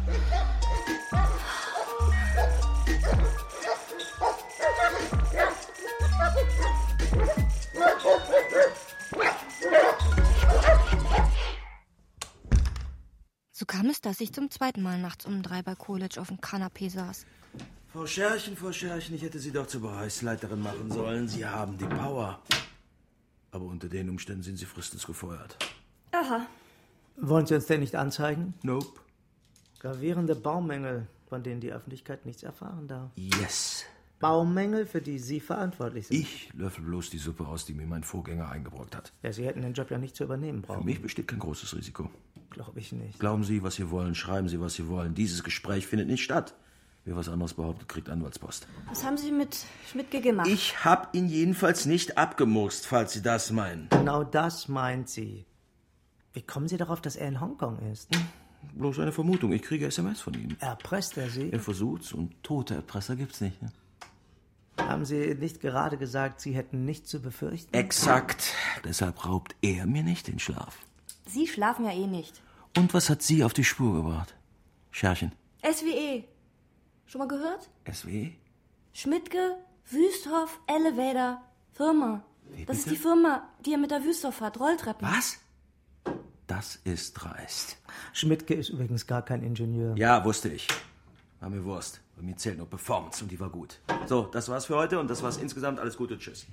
So kam es, dass ich zum zweiten Mal nachts um drei bei College auf dem Kanapee saß.
Frau Scherchen, Frau Scherchen, ich hätte Sie doch zur Bereichsleiterin machen sollen. Sie haben die Power. Aber unter den Umständen sind Sie fristens gefeuert.
Aha.
Wollen Sie uns denn nicht anzeigen?
Nope.
Gravierende Baumängel, von denen die Öffentlichkeit nichts erfahren darf.
Yes.
Baumängel, für die Sie verantwortlich sind.
Ich löffel bloß die Suppe aus, die mir mein Vorgänger eingebrockt hat.
Ja, Sie hätten den Job ja nicht zu übernehmen brauchen.
Für mich besteht kein großes Risiko.
Glaube ich nicht.
Glauben Sie, was Sie wollen, schreiben Sie, was Sie wollen. Dieses Gespräch findet nicht statt. Wer was anderes behauptet, kriegt Anwaltspost.
Was haben Sie mit Schmidtke gemacht?
Ich hab ihn jedenfalls nicht abgemurkst, falls Sie das meinen.
Genau das meint sie. Wie kommen Sie darauf, dass er in Hongkong ist?
Hm, bloß eine Vermutung. Ich kriege S M S von ihm.
Erpresst er Sie?
Er versucht's und tote Erpresser gibt's nicht. Ne?
Haben Sie nicht gerade gesagt, Sie hätten nichts zu befürchten?
Exakt. Deshalb raubt er mir nicht den Schlaf.
Sie schlafen ja eh nicht.
Und was hat Sie auf die Spur gebracht? Scherchen.
S W E. Schon mal gehört?
S W E?
Schmidtke, Wüsthoff, Elevator, Firma.
Wie
das ist
bitte?
die Firma, die er mit der Wüsthoff hat, Rolltreppen.
Was? Das ist dreist.
Schmidtke ist übrigens gar kein Ingenieur.
Ja, wusste ich. War mir Wurst. Bei mir zählt nur Performance und die war gut. So, das war's für heute und das war's insgesamt. Alles Gute, tschüss.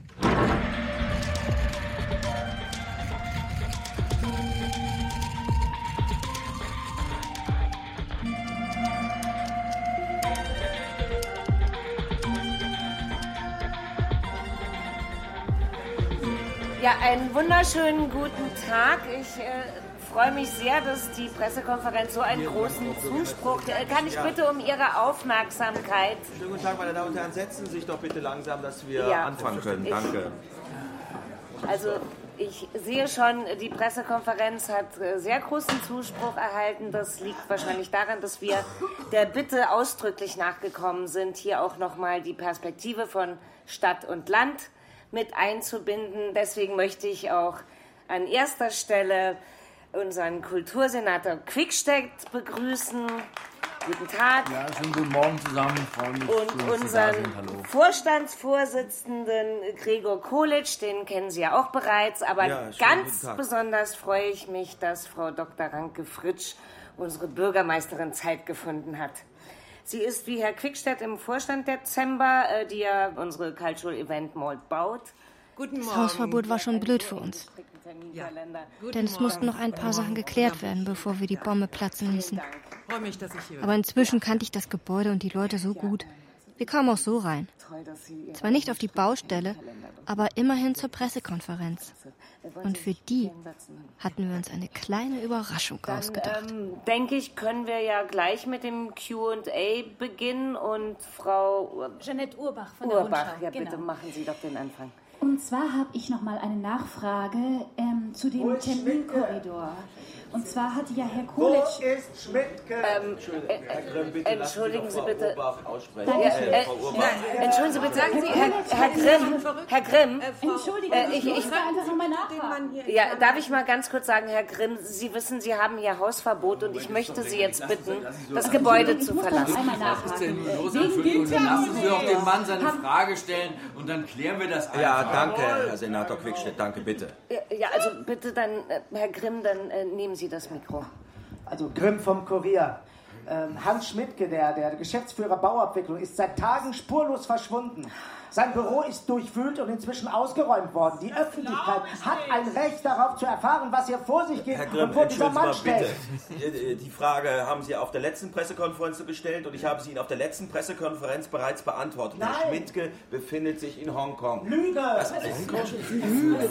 Ja, einen wunderschönen guten Tag. Ich äh, freue mich sehr, dass die Pressekonferenz so einen großen Zuspruch... Äh, kann ich bitte um Ihre Aufmerksamkeit?
Schönen guten Tag, meine Damen und Herren. Setzen Sie sich doch bitte langsam, dass wir
Ja.
anfangen können.
Ich-
Danke.
Also, ich sehe schon, die Pressekonferenz hat äh, sehr großen Zuspruch erhalten. Das liegt wahrscheinlich daran, dass wir der Bitte ausdrücklich nachgekommen sind, hier auch nochmal die Perspektive von Stadt und Land mit einzubinden. Deswegen möchte ich auch an erster Stelle unseren Kultursenator Quickstedt begrüßen. Guten Tag.
Ja, schönen guten Morgen zusammen. Ich freue mich,
Und
schön, dass Sie da
unseren
sind. Hallo.
Vorstandsvorsitzenden Gregor Kolitsch, den kennen Sie ja auch bereits, aber
Ja, schönen
ganz
guten Tag.
besonders freue ich mich, dass Frau Doktor Ranke Fritsch, unsere Bürgermeisterin, Zeit gefunden hat. Sie ist wie Herr Quickstedt im Vorstand der Zemba, äh, die ja unsere Cultural Event Mall baut.
Guten
Das Hausverbot war schon blöd für uns. Denn es mussten noch ein paar Sachen geklärt werden, bevor wir die Bombe platzen ließen.
Freue mich, dass ich hier
Aber inzwischen kannte ich das Gebäude und die Leute so gut. Wir kamen auch so rein. Zwar nicht auf die Baustelle, aber immerhin zur Pressekonferenz. Und für die hatten wir uns eine kleine Überraschung ausgedacht.
Ähm, denke ich, können wir ja gleich mit dem Q und A beginnen und Frau Ur
Jeanette Urbach von der
Urbach,
Rundschau.
ja
Genau.
bitte machen Sie doch den Anfang.
Und zwar habe ich noch mal eine Nachfrage ähm, zu dem Terminkorridor. Und zwar hatte ja Herr Kolitsch...
Wo ist Schmidtke?
Ähm, äh, äh, entschuldigen Sie bitte.
Dankeschön.
Ja, äh, nein, entschuldigen Sie bitte, Herr, Herr Grimm. Herr Grimm.
Entschuldigung,
Äh, ich-
ich,
ich-
muss da einfach nochmal nachfragen.
Ja, darf ich mal ganz kurz sagen, Herr Grimm, Sie wissen, Sie haben hier Hausverbot und ich möchte Sie jetzt bitten, das Gebäude zu verlassen.
Einmal
Was ist denn
nachfragen.
los?
Wegen
Entschuldigung, dann lassen Sie doch den
Günther.
Mann seine Frage stellen und dann klären wir das einfach.
Ja, danke, Herr Senator Quickstedt. Danke, bitte.
Ja, also bitte dann, äh, Herr Grimm, dann äh, nehmen Sie das Mikro.
Also Grimm vom Kurier. Ähm, Hans Schmidtke, der, der Geschäftsführer Bauabwicklung, ist seit Tagen spurlos verschwunden. Sein Büro ist durchwühlt und inzwischen ausgeräumt worden. Die Öffentlichkeit hat ein Recht darauf zu erfahren, was hier vor sich geht
Herr Grimm,
und wo dieser Mann
mal
steckt.
bitte. Die Frage haben Sie auf der letzten Pressekonferenz gestellt und ich habe sie Ihnen auf der letzten Pressekonferenz bereits beantwortet.
Nein.
Herr Schmidtke befindet sich in Hongkong.
Lüge!
Das
Das
ist
Lüge!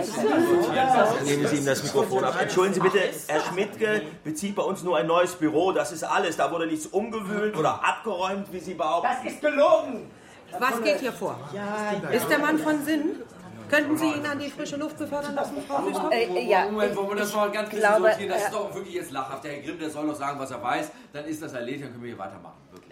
Nehmen Sie ihm das Mikrofon ab. Entschuldigen Sie bitte, Herr Schmidtke bezieht bei uns nur ein neues Büro. Das ist alles. Da wurde nichts umgewühlt oder abgeräumt, wie Sie behaupten.
Das ist gelogen!
Was geht hier vor? Ist der Mann von Sinn? Könnten Sie ihn an die frische Luft befördern lassen, Frau Wüsthoff?
Äh, ja,
Moment, wollen wir das mal ganz bisschen
glaube,
sortieren? Das
äh,
ist doch wirklich jetzt lachhaft. Der Herr Grimm, der soll doch sagen, was er weiß. Dann ist das erledigt, dann können wir hier weitermachen. Wirklich.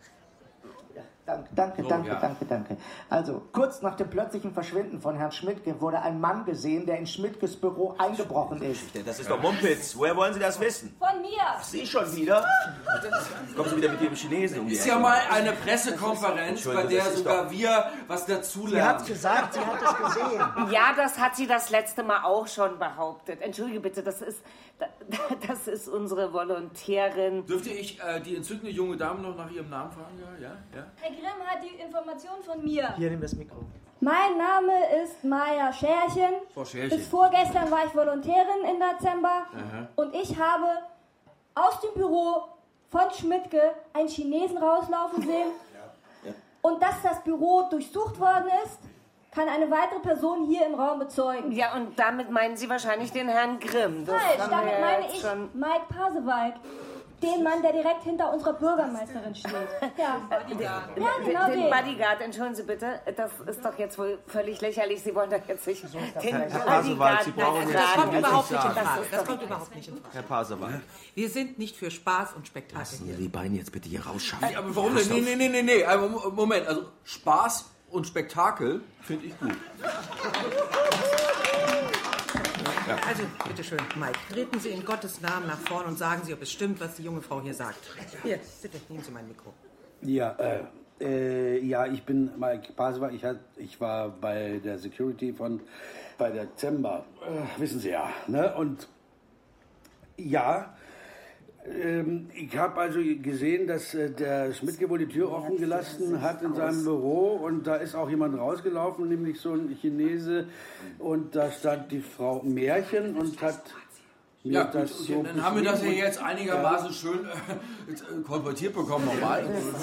Danke, danke,
So,
danke,
ja.
danke, danke. Also, kurz nach dem plötzlichen Verschwinden von Herrn Schmidtke wurde ein Mann gesehen, der in Schmidtkes Büro eingebrochen ist.
Das ist doch Mumpitz. Woher wollen Sie das wissen?
Von mir.
Sie schon wieder? Kommen Sie wieder mit dem Chinesen um die
Ist ja
Ecke.
mal eine Pressekonferenz, bei
Entschuldigung,
der
das ist
sogar
doch-
wir was dazulernen.
gesagt, sie hat es gesehen.
Ja, das hat sie das letzte Mal auch schon behauptet. Entschuldige bitte, das ist, das ist unsere Volontärin.
Dürfte ich äh, die entzückende junge Dame noch nach ihrem Namen fragen? Ja, ja, ja.
Herr Grimm hat die Information von mir.
Hier, nimm das Mikro.
Mein Name ist Maja Scherchen.
Frau Scherchen.
Bis vorgestern war ich Volontärin in Dezember.
Aha.
Und ich habe aus dem Büro von Schmidtke einen Chinesen rauslaufen sehen. Und dass das Büro durchsucht worden ist, kann eine weitere Person hier im Raum bezeugen.
Ja, und damit meinen Sie wahrscheinlich den Herrn Grimm. Das
Falsch,
haben wir
damit
ja
meine
jetzt
ich
schon-
Mike Pasewalk. Den Mann, der direkt hinter unserer Bürgermeisterin steht. Ja, ja genau
den
den.
Bodyguard, entschuldigen Sie bitte, das ist doch jetzt wohl völlig lächerlich. Sie wollen doch jetzt nicht den
Herr Pasewalk, Sie brauchen
Bodyguard
jetzt
Das kommt
nicht
überhaupt nicht in
sagen.
Frage. Das kommt überhaupt nicht in Frage.
Herr Pasewalk.
Wir sind nicht für Spaß und Spektakel.
Lassen Sie die Beine jetzt bitte hier rausschaffen.
Ja, aber warum denn? Nee, nee, nee, nee, nee. Aber Mo- Moment, also Spaß und Spektakel finde ich gut.
Also, bitteschön, Mike, treten Sie in Gottes Namen nach vorn und sagen Sie, ob es stimmt, was die junge Frau hier sagt. Hier, bitte, nehmen Sie mein Mikro.
Ja, äh, äh, ja, ich bin Mike Pasewalk. Ich, hat- ich war bei der Security von bei der Dezember, äh, wissen Sie ja. Ne? Und ja, ähm, ich habe also gesehen, dass äh, der Schmidtke wohl die Tür offen gelassen hat in seinem Büro und da ist auch jemand rausgelaufen, nämlich so ein Chinese und da stand die Frau Märchen und hat mir
Ja, gut,
das
okay,
so
dann haben wir das ja
beschrieben.
jetzt einigermaßen schön äh, kolportiert bekommen nochmal.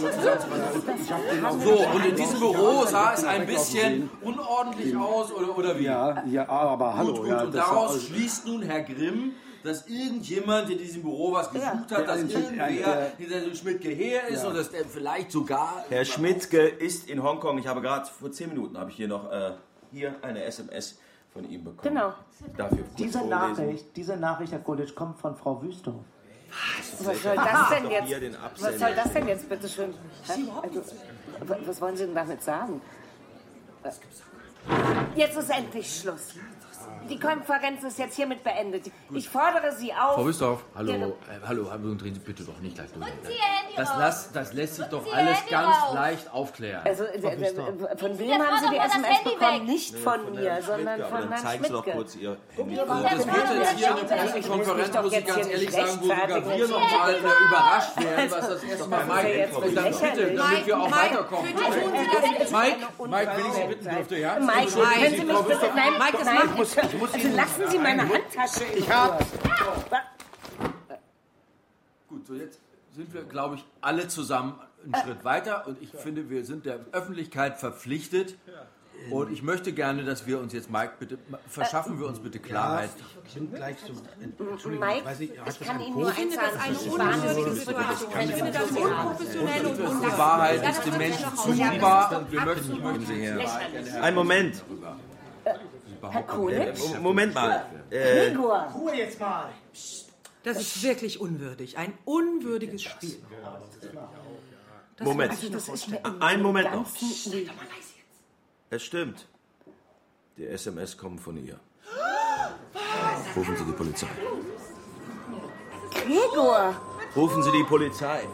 So, und in diesem Büro sah es ein bisschen unordentlich aus, oder, oder wie?
Ja, ja, aber hallo.
Gut, gut,
ja,
und
das
daraus
war-
schließt nun Herr Grimm, dass irgendjemand in diesem Büro was gesucht
Ja.
hat, dass
Ja,
irgendwer
ja.
hinter dem Schmidtke her ist
Ja.
und dass der vielleicht sogar...
Herr Schmidtke ist in Hongkong. Ich habe gerade vor zehn Minuten habe ich hier noch äh, hier eine S M S von ihm bekommen.
Genau.
Dafür kurz
Diese
vorlesen.
Nachricht, diese Nachricht, Herr Kollitsch, kommt von Frau Wüsthoff.
Was soll das denn
Doch
jetzt?
hier den
Was
Absender.
soll das denn jetzt, bitteschön? Hä? Also, wa- was wollen Sie denn damit sagen? Äh, Jetzt ist endlich Schluss. Die Konferenz ist jetzt hiermit beendet. Ich fordere Sie auf...
Frau Wüsthoff, hallo,
Ihre-
äh, hallo, hallo, drehen Sie bitte doch nicht gleich durch.
Sie Ihr Handy
Das,
raus.
lass, das lässt sich doch
Sie Ihr
alles
Handy
ganz
raus.
leicht aufklären.
Also, äh, äh, von
Sie
wem
der
haben
Frau
Sie die
doch mal das
S M S
Handy
bekommen?
weg.
Nicht
Nee,
von
von
mir,
Herrn
sondern
Schmidtke, aber
von
dann
Herrn
zeigen Sie doch
Schmidtke.
kurz Ihr Handy.
Das wird jetzt hier eine Pressekonferenz, muss ich ganz ehrlich sagen, wo sogar wir nochmal überrascht werden, was das erste Mal
Das ist ja
Mike
jetzt
und dann bitte,
lächerlich.
damit wir auch
Mike,
weiterkommen.
bitte tun Sie das nicht.
Mike, Mike, will ich Sie bitten dürfte, ja?
Mike,
Entschuldigen
können Sie mich
Frau
bitte...
Wüsthoff.
Nein,
Mike, das
nein,
macht-
muss- ich muss
also
Ihnen-
lassen Sie meine Handtasche in
Ich hab-
Ruhe.
Gut, so jetzt sind wir, glaube ich, alle zusammen einen Schritt weiter und ich finde, wir sind der Öffentlichkeit verpflichtet und ich möchte gerne, dass wir uns jetzt, Mike, bitte, verschaffen wir uns bitte Klarheit.
Ich bin gleich so. Entschuldigung,
Mike,
ich weiß nicht, hat
ich
das
kann
einen
Ihnen nur
Code?
eins sagen.
eine
Ich
unwürdige
wahnsinnig
Situation.
für die
Ich finde das unprofessionell und
Die
undankbar.
Wahrheit
Ja,
ist
das
dem
wird
Menschen
noch
zumutbar und wir möchten, ich möchte
Lächerlich.
Einen Moment.
Herr Kohlitsch?
Äh, Moment mal. Äh,
Gregor.
Ruhe jetzt mal.
Das ist wirklich unwürdig. Ein unwürdiges Spiel. Das
Moment.
kann ich mir vorstellen.
Einen Moment noch.
Ganzen- Nee.
Es stimmt. Die S M S kommen von ihr. Rufen Sie die Polizei.
Gregor.
Rufen Sie die Polizei.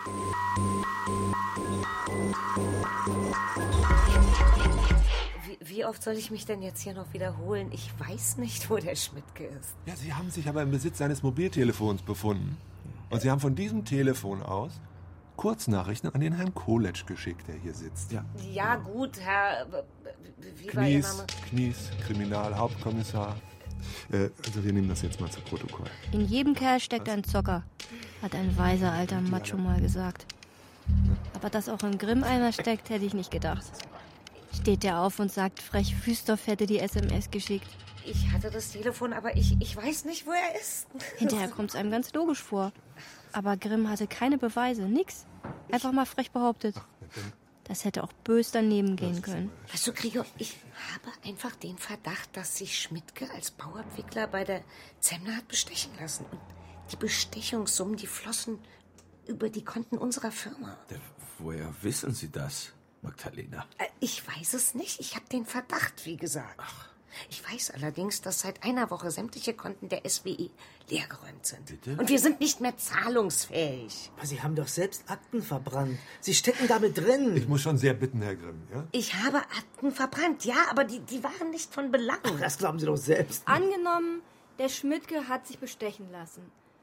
Wie, wie oft soll ich mich denn jetzt hier noch wiederholen? Ich weiß nicht, wo der Schmidtke ist.
Ja, Sie haben sich aber im Besitz seines Mobiltelefons befunden. Und Sie haben von diesem Telefon aus Kurznachrichten an den Herrn Koletsch geschickt, der hier sitzt. Ja,
Ja, gut, Herr... Wie war Ihr
Knies,
Name?
Knies, Kriminalhauptkommissar. Äh, also wir nehmen das jetzt mal zu Protokoll.
In jedem Kerl steckt ein Zocker, hat ein weiser alter Macho mal gesagt. Aber dass auch in Grimm einer steckt, hätte ich nicht gedacht. Steht der auf und sagt, frech Wüstorf hätte die S M S geschickt.
Ich hatte das Telefon, aber ich, ich weiß nicht, wo er ist.
Hinterher kommt es einem ganz logisch vor. Aber Grimm hatte keine Beweise, nix. Einfach mal frech behauptet. Das hätte auch bös daneben gehen können.
Weißt du, Gregor, ich habe einfach den Verdacht, dass sich Schmidtke als Bauabwickler bei der Zemmler hat bestechen lassen. Und die Bestechungssummen, die flossen über die Konten unserer Firma.
Woher wissen Sie das, Magdalena?
Äh, Ich weiß es nicht. Ich habe den Verdacht, wie gesagt. Ach. Ich weiß allerdings, dass seit einer Woche sämtliche Konten der S W I leergeräumt sind.
Bitte?
Und wir sind nicht mehr zahlungsfähig.
Aber Sie haben doch selbst Akten verbrannt. Sie stecken damit drin.
Ich muss schon sehr bitten, Herr Grimm, ja?
Ich habe Akten verbrannt, ja, aber die, die waren nicht von Belang.
Ach, das glauben Sie doch selbst.
Angenommen, der Schmidtke hat sich bestechen lassen.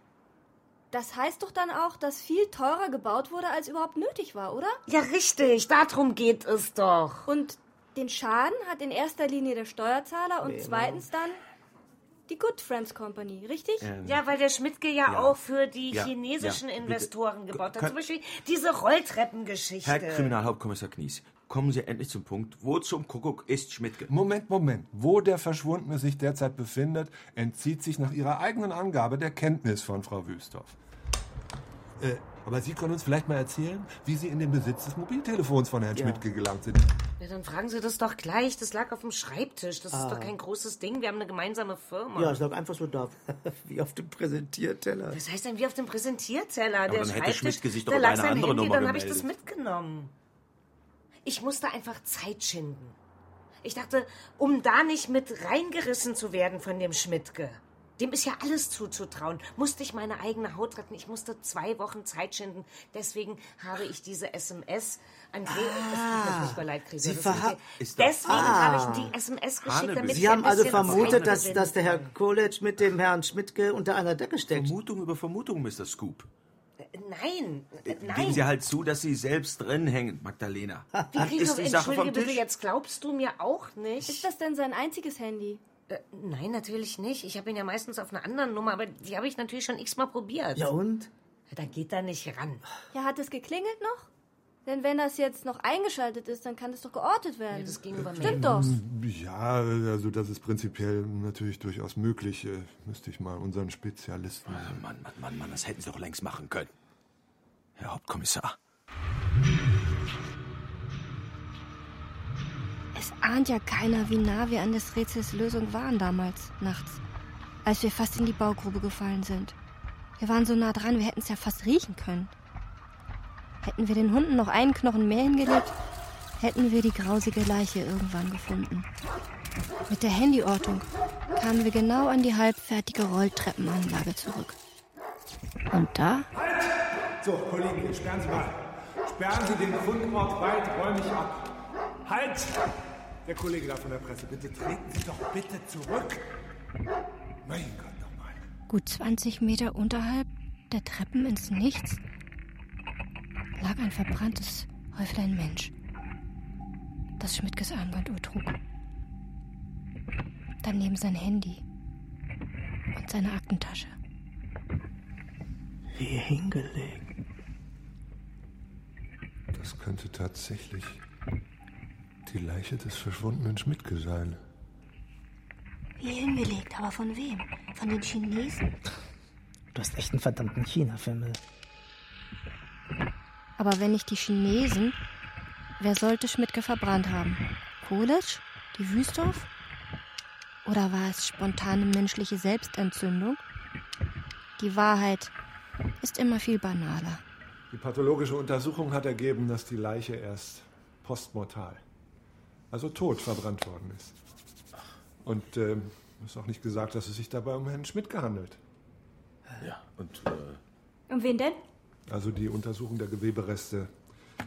Das heißt doch dann auch, dass viel teurer gebaut wurde, als überhaupt nötig war, oder?
Ja, richtig. Darum geht es doch.
Und den Schaden hat in erster Linie der Steuerzahler und
Genau.
zweitens dann die Good Friends Company, richtig?
Ähm,
Ja, weil der Schmidtke ja,
ja.
auch für die
Ja,
chinesischen
ja, bitte.
Investoren gebaut hat.
Kön-
Zum Beispiel diese Rolltreppengeschichte.
Herr Kriminalhauptkommissar Knies, kommen Sie endlich zum Punkt. Wo zum Kuckuck ist Schmidtke?
Moment, Moment. Wo der Verschwundene sich derzeit befindet, entzieht sich nach Ihrer eigenen Angabe der Kenntnis von Frau Wüstorf. Äh, aber Sie können uns vielleicht mal erzählen, wie Sie in den Besitz des Mobiltelefons von Herrn
Ja.
Schmidtke gelangt sind.
Ja, dann fragen Sie das doch gleich. Das lag auf dem Schreibtisch. Das
Ah.
ist doch kein großes Ding. Wir haben eine gemeinsame Firma.
Ja, es lag einfach so da, wie auf dem Präsentierteller.
Was heißt denn wie auf dem Präsentierteller?
Aber
der
dann hätte
Schreibtisch,
Schmidtke sich doch
da
über
lag
eine
sein
andere
Handy,
Nummer
dann habe ich das
gemeldet.
mitgenommen. Ich musste einfach Zeit schinden. Ich dachte, um da nicht mit reingerissen zu werden von dem Schmidtke. Dem ist ja alles zuzutrauen. Musste ich meine eigene Haut retten. Ich musste zwei Wochen Zeit schinden. Deswegen habe ich diese S M S an Gregor... Es tut mir furchtbar leid, Gregor.
Sie
das
verha-
okay.
Ist doch-
Deswegen
Ah.
habe ich die S M S geschickt,
Hanebüchen.
damit
Sie
ich
haben
ein
also
bisschen
vermutet,
Zeit
dass,
gewinnen
dass der Herr
kann.
Koletsch mit dem Herrn Schmidtke unter einer Decke steckt.
Vermutung über Vermutung, Mister Scoop.
Nein, äh,
Geben
nein.
Sie halt zu, dass Sie selbst drin hängen, Magdalena.
Wie,
Dann
Gregor,
ist die Sache vom
entschuldige bitte,
Tisch.
jetzt glaubst du mir auch nicht?
Ist das denn sein einziges Handy?
Äh, nein, natürlich nicht. Ich habe ihn ja meistens auf einer anderen Nummer, aber die habe ich natürlich schon x-mal probiert.
Ja und?
Da geht er nicht ran.
Ja, hat es geklingelt noch? Denn wenn das jetzt noch eingeschaltet ist, dann kann das doch geortet werden.
Ja, das ging über
Stimmt doch.
Ja, also das ist prinzipiell natürlich durchaus möglich. Äh, müsste ich mal unseren Spezialisten...
Ah, Mann, Mann, Mann, Mann, das hätten Sie doch längst machen können. Herr Hauptkommissar.
Es ahnt ja keiner, wie nah wir an des Rätsels Lösung waren damals, nachts, als wir fast in die Baugrube gefallen sind. Wir waren so nah dran, wir hätten es ja fast riechen können. Hätten wir den Hunden noch einen Knochen mehr hingelegt, hätten wir die grausige Leiche irgendwann gefunden. Mit der Handyortung kamen wir genau an die halbfertige Rolltreppenanlage zurück. Und da...
So, Kollegen, sperren Sie mal. Sperren Sie den Fundort weiträumig ab. Halt! Der Kollege da von der Presse, bitte treten Sie doch bitte zurück. Mein Gott, nochmal.
Gut zwanzig Meter unterhalb der Treppen ins Nichts lag ein verbranntes Häuflein Mensch, das Schmidtkes Armbanduhr trug. Daneben sein Handy und seine Aktentasche.
Wie hingelegt.
Das könnte tatsächlich die Leiche des verschwundenen Schmidtke sein.
Wie hingelegt, aber von wem? Von den Chinesen?
Du hast echt einen verdammten China-Fimmel.
Aber wenn nicht die Chinesen, wer sollte Schmidtke verbrannt haben? Koletsch? Die Wüstorf? Oder war es spontane menschliche Selbstentzündung? Die Wahrheit ist immer viel banaler.
Die pathologische Untersuchung hat ergeben, dass die Leiche erst postmortal, also tot, verbrannt worden ist. Und ähm, es ist auch nicht gesagt, dass es sich dabei um Herrn Schmidtke handelt.
Ja, und... Äh,
Und wen denn?
Also die Untersuchung der Gewebereste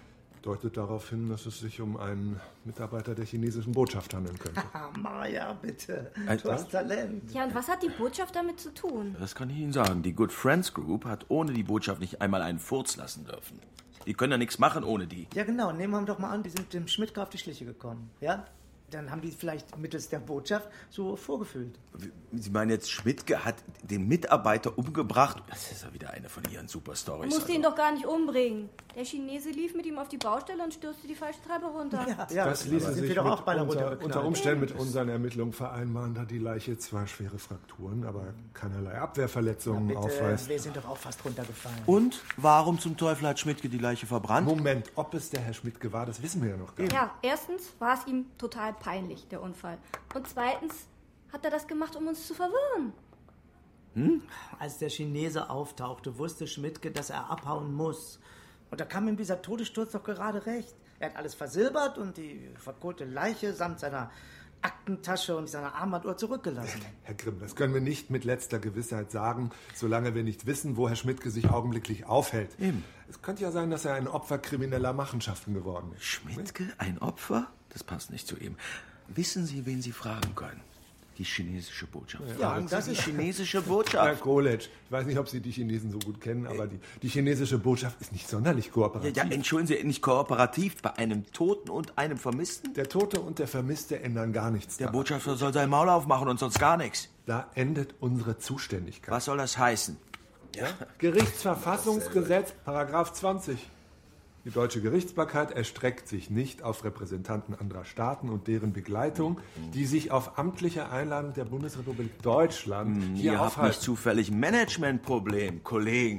Deutet darauf hin, dass es sich um einen Mitarbeiter der chinesischen Botschaft handeln könnte.
Maja, bitte.
Ein-
Du hast Talent.
Ja, und was hat die Botschaft damit zu tun?
Das kann ich Ihnen sagen. Die Good Friends Group hat ohne die Botschaft nicht einmal einen Furz lassen dürfen. Die können ja nichts machen ohne die.
Ja, genau. Nehmen wir doch mal an, die sind dem Schmidt auf die Schliche gekommen. Ja? Dann haben die vielleicht mittels der Botschaft so vorgefühlt.
Sie meinen jetzt, Schmidtke hat den Mitarbeiter umgebracht? Das ist ja wieder eine von Ihren
Er
Superstories.
musste ihn doch gar nicht umbringen. Der Chinese lief mit ihm auf die Baustelle und stürzte die falsche Treppe runter.
Das ließe sich mit
doch auch beinahe
unter,
runtergeknallt.
unter Umständen mit unseren Ermittlungen vereinbaren, da die Leiche zwar schwere Frakturen, aber keinerlei Abwehrverletzungen
Bitte,
aufweist.
wir sind doch auch fast runtergefallen.
Und warum zum Teufel hat Schmidtke die Leiche verbrannt?
Moment, ob es der Herr Schmidtke war, das wissen wir ja noch gar nicht.
Ja, erstens war es ihm total peinlich, der Unfall. Und zweitens hat er das gemacht, um uns zu verwirren.
Hm? Als der Chinese auftauchte, wusste Schmidtke, dass er abhauen muss. Und da kam ihm dieser Todessturz doch gerade recht. Er hat alles versilbert und die verkohlte Leiche samt seiner Aktentasche und seiner Armbanduhr zurückgelassen.
Herr Grimm, das können wir nicht mit letzter Gewissheit sagen, solange wir nicht wissen, wo Herr Schmidtke sich augenblicklich aufhält.
Eben.
Es könnte ja sein, dass er ein Opfer krimineller Machenschaften geworden ist.
Schmidtke, ein Opfer? Das passt nicht zu ihm. Wissen Sie, wen Sie fragen können? Die chinesische Botschaft.
Ja,
Fragen
und
Sie
das
die
ist-
chinesische
Herr
Botschaft.
Koletsch, ich weiß nicht, ob Sie die Chinesen so gut kennen, aber die, die chinesische Botschaft ist nicht sonderlich
Ja,
kooperativ.
ja, entschuldigen Sie, nicht kooperativ bei einem Toten und einem Vermissten?
Der Tote und der Vermisste ändern gar nichts.
Der
daran.
Botschafter soll sein Maul aufmachen und sonst gar nichts.
Da endet unsere Zuständigkeit.
Was soll das heißen?
Ja? Gerichtsverfassungsgesetz, Paragraph zwanzig. Die deutsche Gerichtsbarkeit erstreckt sich nicht auf Repräsentanten anderer Staaten und deren Begleitung, die sich auf amtliche Einladung der Bundesrepublik Deutschland
Hm,
hier
Ihr habt
aufhalten.
nicht zufällig ein Managementproblem, Kollegen.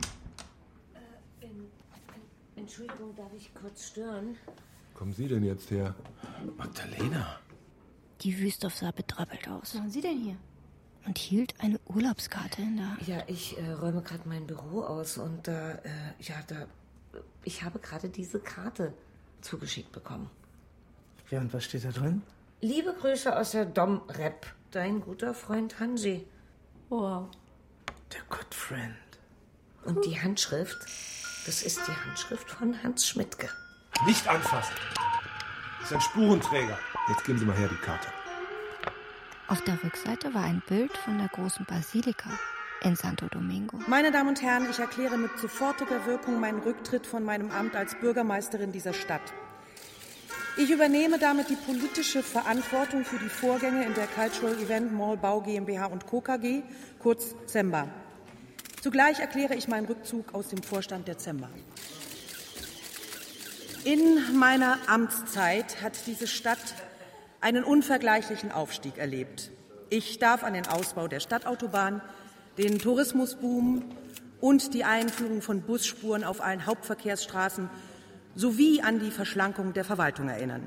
Entschuldigung, darf ich kurz stören?
Kommen Sie denn jetzt her?
Magdalena.
Die Wüsthoff sah betröppelt aus. Was machen Sie denn hier? Und hielt eine Urlaubskarte in der Hand.
Ja, ich äh, räume gerade mein Büro aus und da, äh, ja, da, ich habe gerade diese Karte zugeschickt bekommen.
Ja, und was steht da drin?
Liebe Grüße aus der Dom-Rep, dein guter Freund Hansi.
Wow.
Der Good Friend.
Und die Handschrift, das ist die Handschrift von Hans Schmidtke.
Nicht anfassen! Das ist ein Spurenträger. Jetzt geben Sie mal her die Karte.
Auf der Rückseite war ein Bild von der großen Basilika in Santo Domingo.
Meine Damen und Herren, ich erkläre mit sofortiger Wirkung meinen Rücktritt von meinem Amt als Bürgermeisterin dieser Stadt. Ich übernehme damit die politische Verantwortung für die Vorgänge in der Cultural Event Mall Bau GmbH und Co. K G, kurz Zemba. Zugleich erkläre ich meinen Rückzug aus dem Vorstand der Zemba. In meiner Amtszeit hat diese Stadt einen unvergleichlichen Aufstieg erlebt. Ich darf an den Ausbau der Stadtautobahn, den Tourismusboom und die Einführung von Busspuren auf allen Hauptverkehrsstraßen sowie an die Verschlankung der Verwaltung erinnern.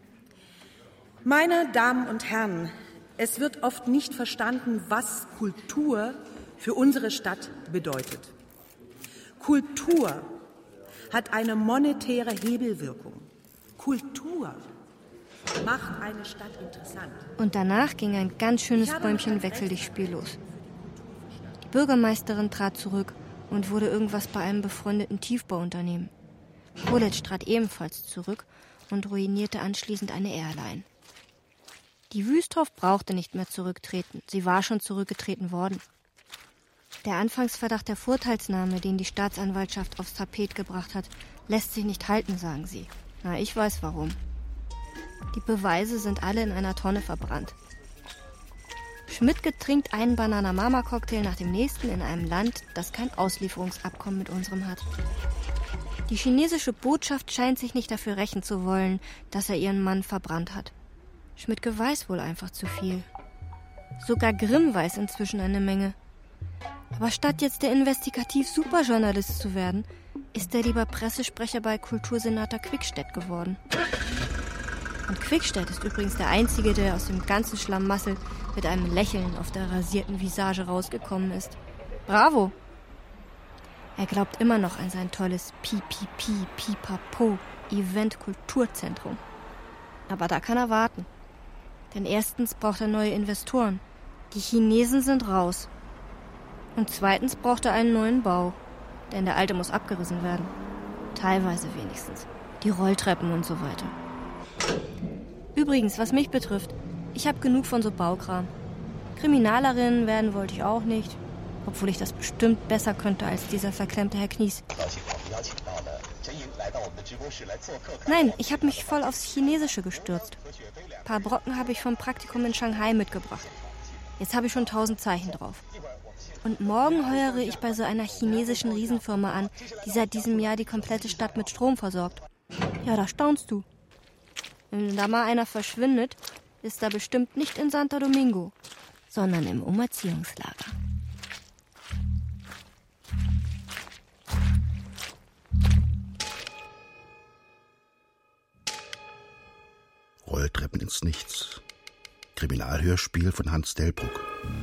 Meine Damen und Herren, es wird oft nicht verstanden, was Kultur für unsere Stadt bedeutet. Kultur hat eine monetäre Hebelwirkung. Kultur macht eine Stadt interessant.
Und danach ging ein ganz schönes Bäumchen Wechseldichtspiel los. Die Bürgermeisterin trat zurück und wurde irgendwas bei einem befreundeten Tiefbauunternehmen. Koletsch trat ebenfalls zurück und ruinierte anschließend eine Airline. Die Wüsthoff brauchte nicht mehr zurücktreten. Sie war schon zurückgetreten worden. Der Anfangsverdacht der Vorteilsnahme, den die Staatsanwaltschaft aufs Tapet gebracht hat, lässt sich nicht halten, sagen sie. Na, ich weiß warum. Die Beweise sind alle in einer Tonne verbrannt. Schmidtke trinkt einen Banana-Mama-Cocktail nach dem nächsten in einem Land, das kein Auslieferungsabkommen mit unserem hat. Die chinesische Botschaft scheint sich nicht dafür rächen zu wollen, dass er ihren Mann verbrannt hat. Schmidtke weiß wohl einfach zu viel. Sogar Grimm weiß inzwischen eine Menge. Aber statt jetzt der Investigativ-Superjournalist zu werden, ist er lieber Pressesprecher bei Kultursenator Quickstedt geworden. Und Quickstedt ist übrigens der Einzige, der aus dem ganzen Schlamassel mit einem Lächeln auf der rasierten Visage rausgekommen ist. Bravo! Er glaubt immer noch an sein tolles Pi Pi Pi Pipapo Event-Kulturzentrum. Aber da kann er warten. Denn erstens braucht er neue Investoren. Die Chinesen sind raus. Und zweitens braucht er einen neuen Bau. Denn der alte muss abgerissen werden. Teilweise wenigstens. die Rolltreppen und so weiter. Übrigens, was mich betrifft, ich habe genug von so Baukram. Kriminalerin werden wollte ich auch nicht, obwohl ich das bestimmt besser könnte als dieser verklemmte Herr Knies. Nein, ich habe mich voll aufs Chinesische gestürzt. Ein paar Brocken habe ich vom Praktikum in Shanghai mitgebracht. Jetzt habe ich schon tausend Zeichen drauf. Und morgen heuere ich bei so einer chinesischen Riesenfirma an, die seit diesem Jahr die komplette Stadt mit Strom versorgt. Ja, da staunst du. Wenn da mal einer verschwindet, ist er bestimmt nicht in Santo Domingo, sondern im Umerziehungslager.
Rolltreppen ins Nichts. Kriminalhörspiel von Hans Delbrück.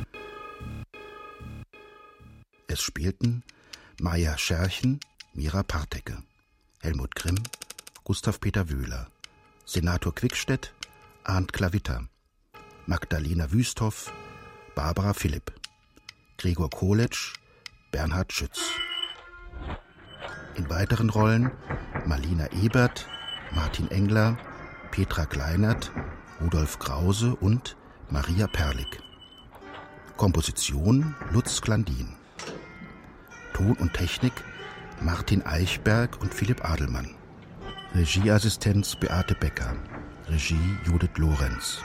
Es spielten Maja Scherchen, Mira Partecke, Helmut Grimm, Gustav Peter Wöhler, Senator Quickstedt, Arndt Klavitter, Magdalena Wüsthoff, Barbara Philipp, Gregor Koletsch, Bernhard Schütz. In weiteren Rollen Marlina Ebert, Martin Engler, Petra Kleinert, Rudolf Krause und Maria Perlig. Komposition Lutz Glandin. Ton und Technik Martin Eichberg und Philipp Adelmann. Regieassistenz Beate Becker. Regie Judith Lorenz.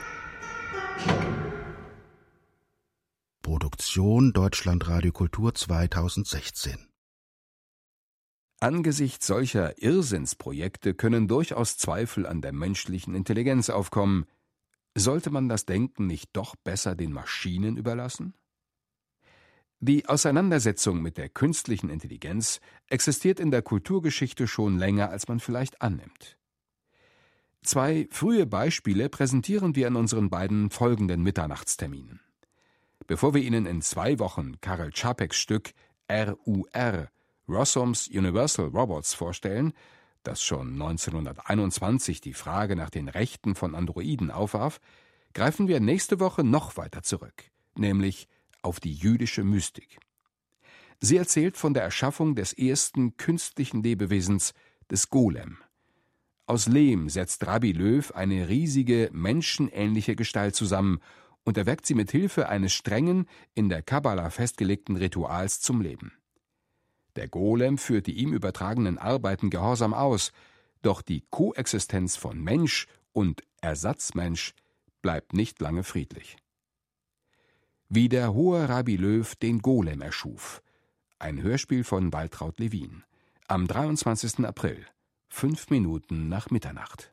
Produktion Deutschlandradio Kultur zweitausendsechzehn.
Angesichts solcher Irrsinnsprojekte können durchaus Zweifel an der menschlichen Intelligenz aufkommen. Sollte man das Denken nicht doch besser den Maschinen überlassen? Die Auseinandersetzung mit der künstlichen Intelligenz existiert in der Kulturgeschichte schon länger, als man vielleicht annimmt. Zwei frühe Beispiele präsentieren wir in unseren beiden folgenden Mitternachtsterminen. Bevor wir Ihnen in zwei Wochen Karel Čapeks Stück R U R Rossums Universal Robots vorstellen, das schon neunzehnhunderteinundzwanzig die Frage nach den Rechten von Androiden aufwarf, greifen wir nächste Woche noch weiter zurück, nämlich auf die jüdische Mystik. Sie erzählt von der Erschaffung des ersten künstlichen Lebewesens, des Golem. Aus Lehm setzt Rabbi Löw eine riesige, menschenähnliche Gestalt zusammen und erweckt sie mit Hilfe eines strengen, in der Kabbala festgelegten Rituals zum Leben. Der Golem führt die ihm übertragenen Arbeiten gehorsam aus, doch die Koexistenz von Mensch und Ersatzmensch bleibt nicht lange friedlich. Wie der hohe Rabbi Löw den Golem erschuf. Ein Hörspiel von Waltraud Lewin. Am dreiundzwanzigsten April, fünf Minuten nach Mitternacht.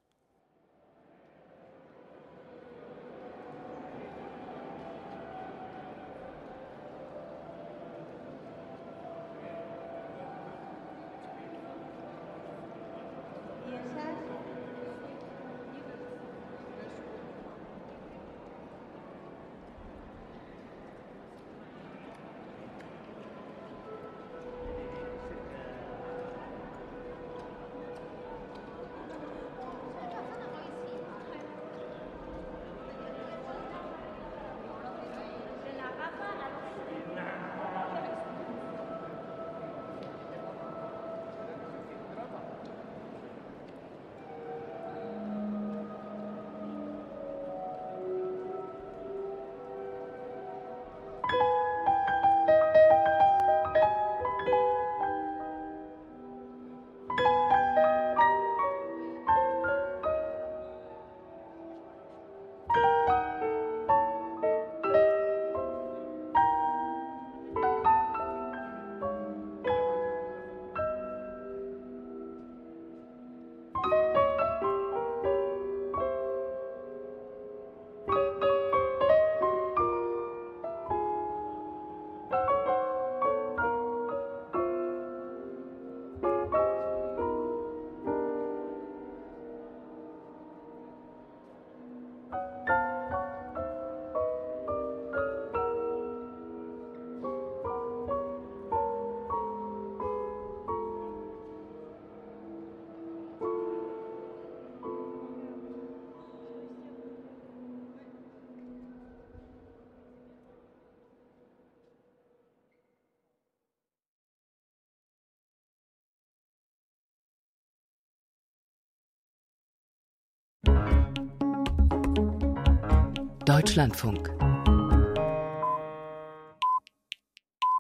Deutschlandfunk.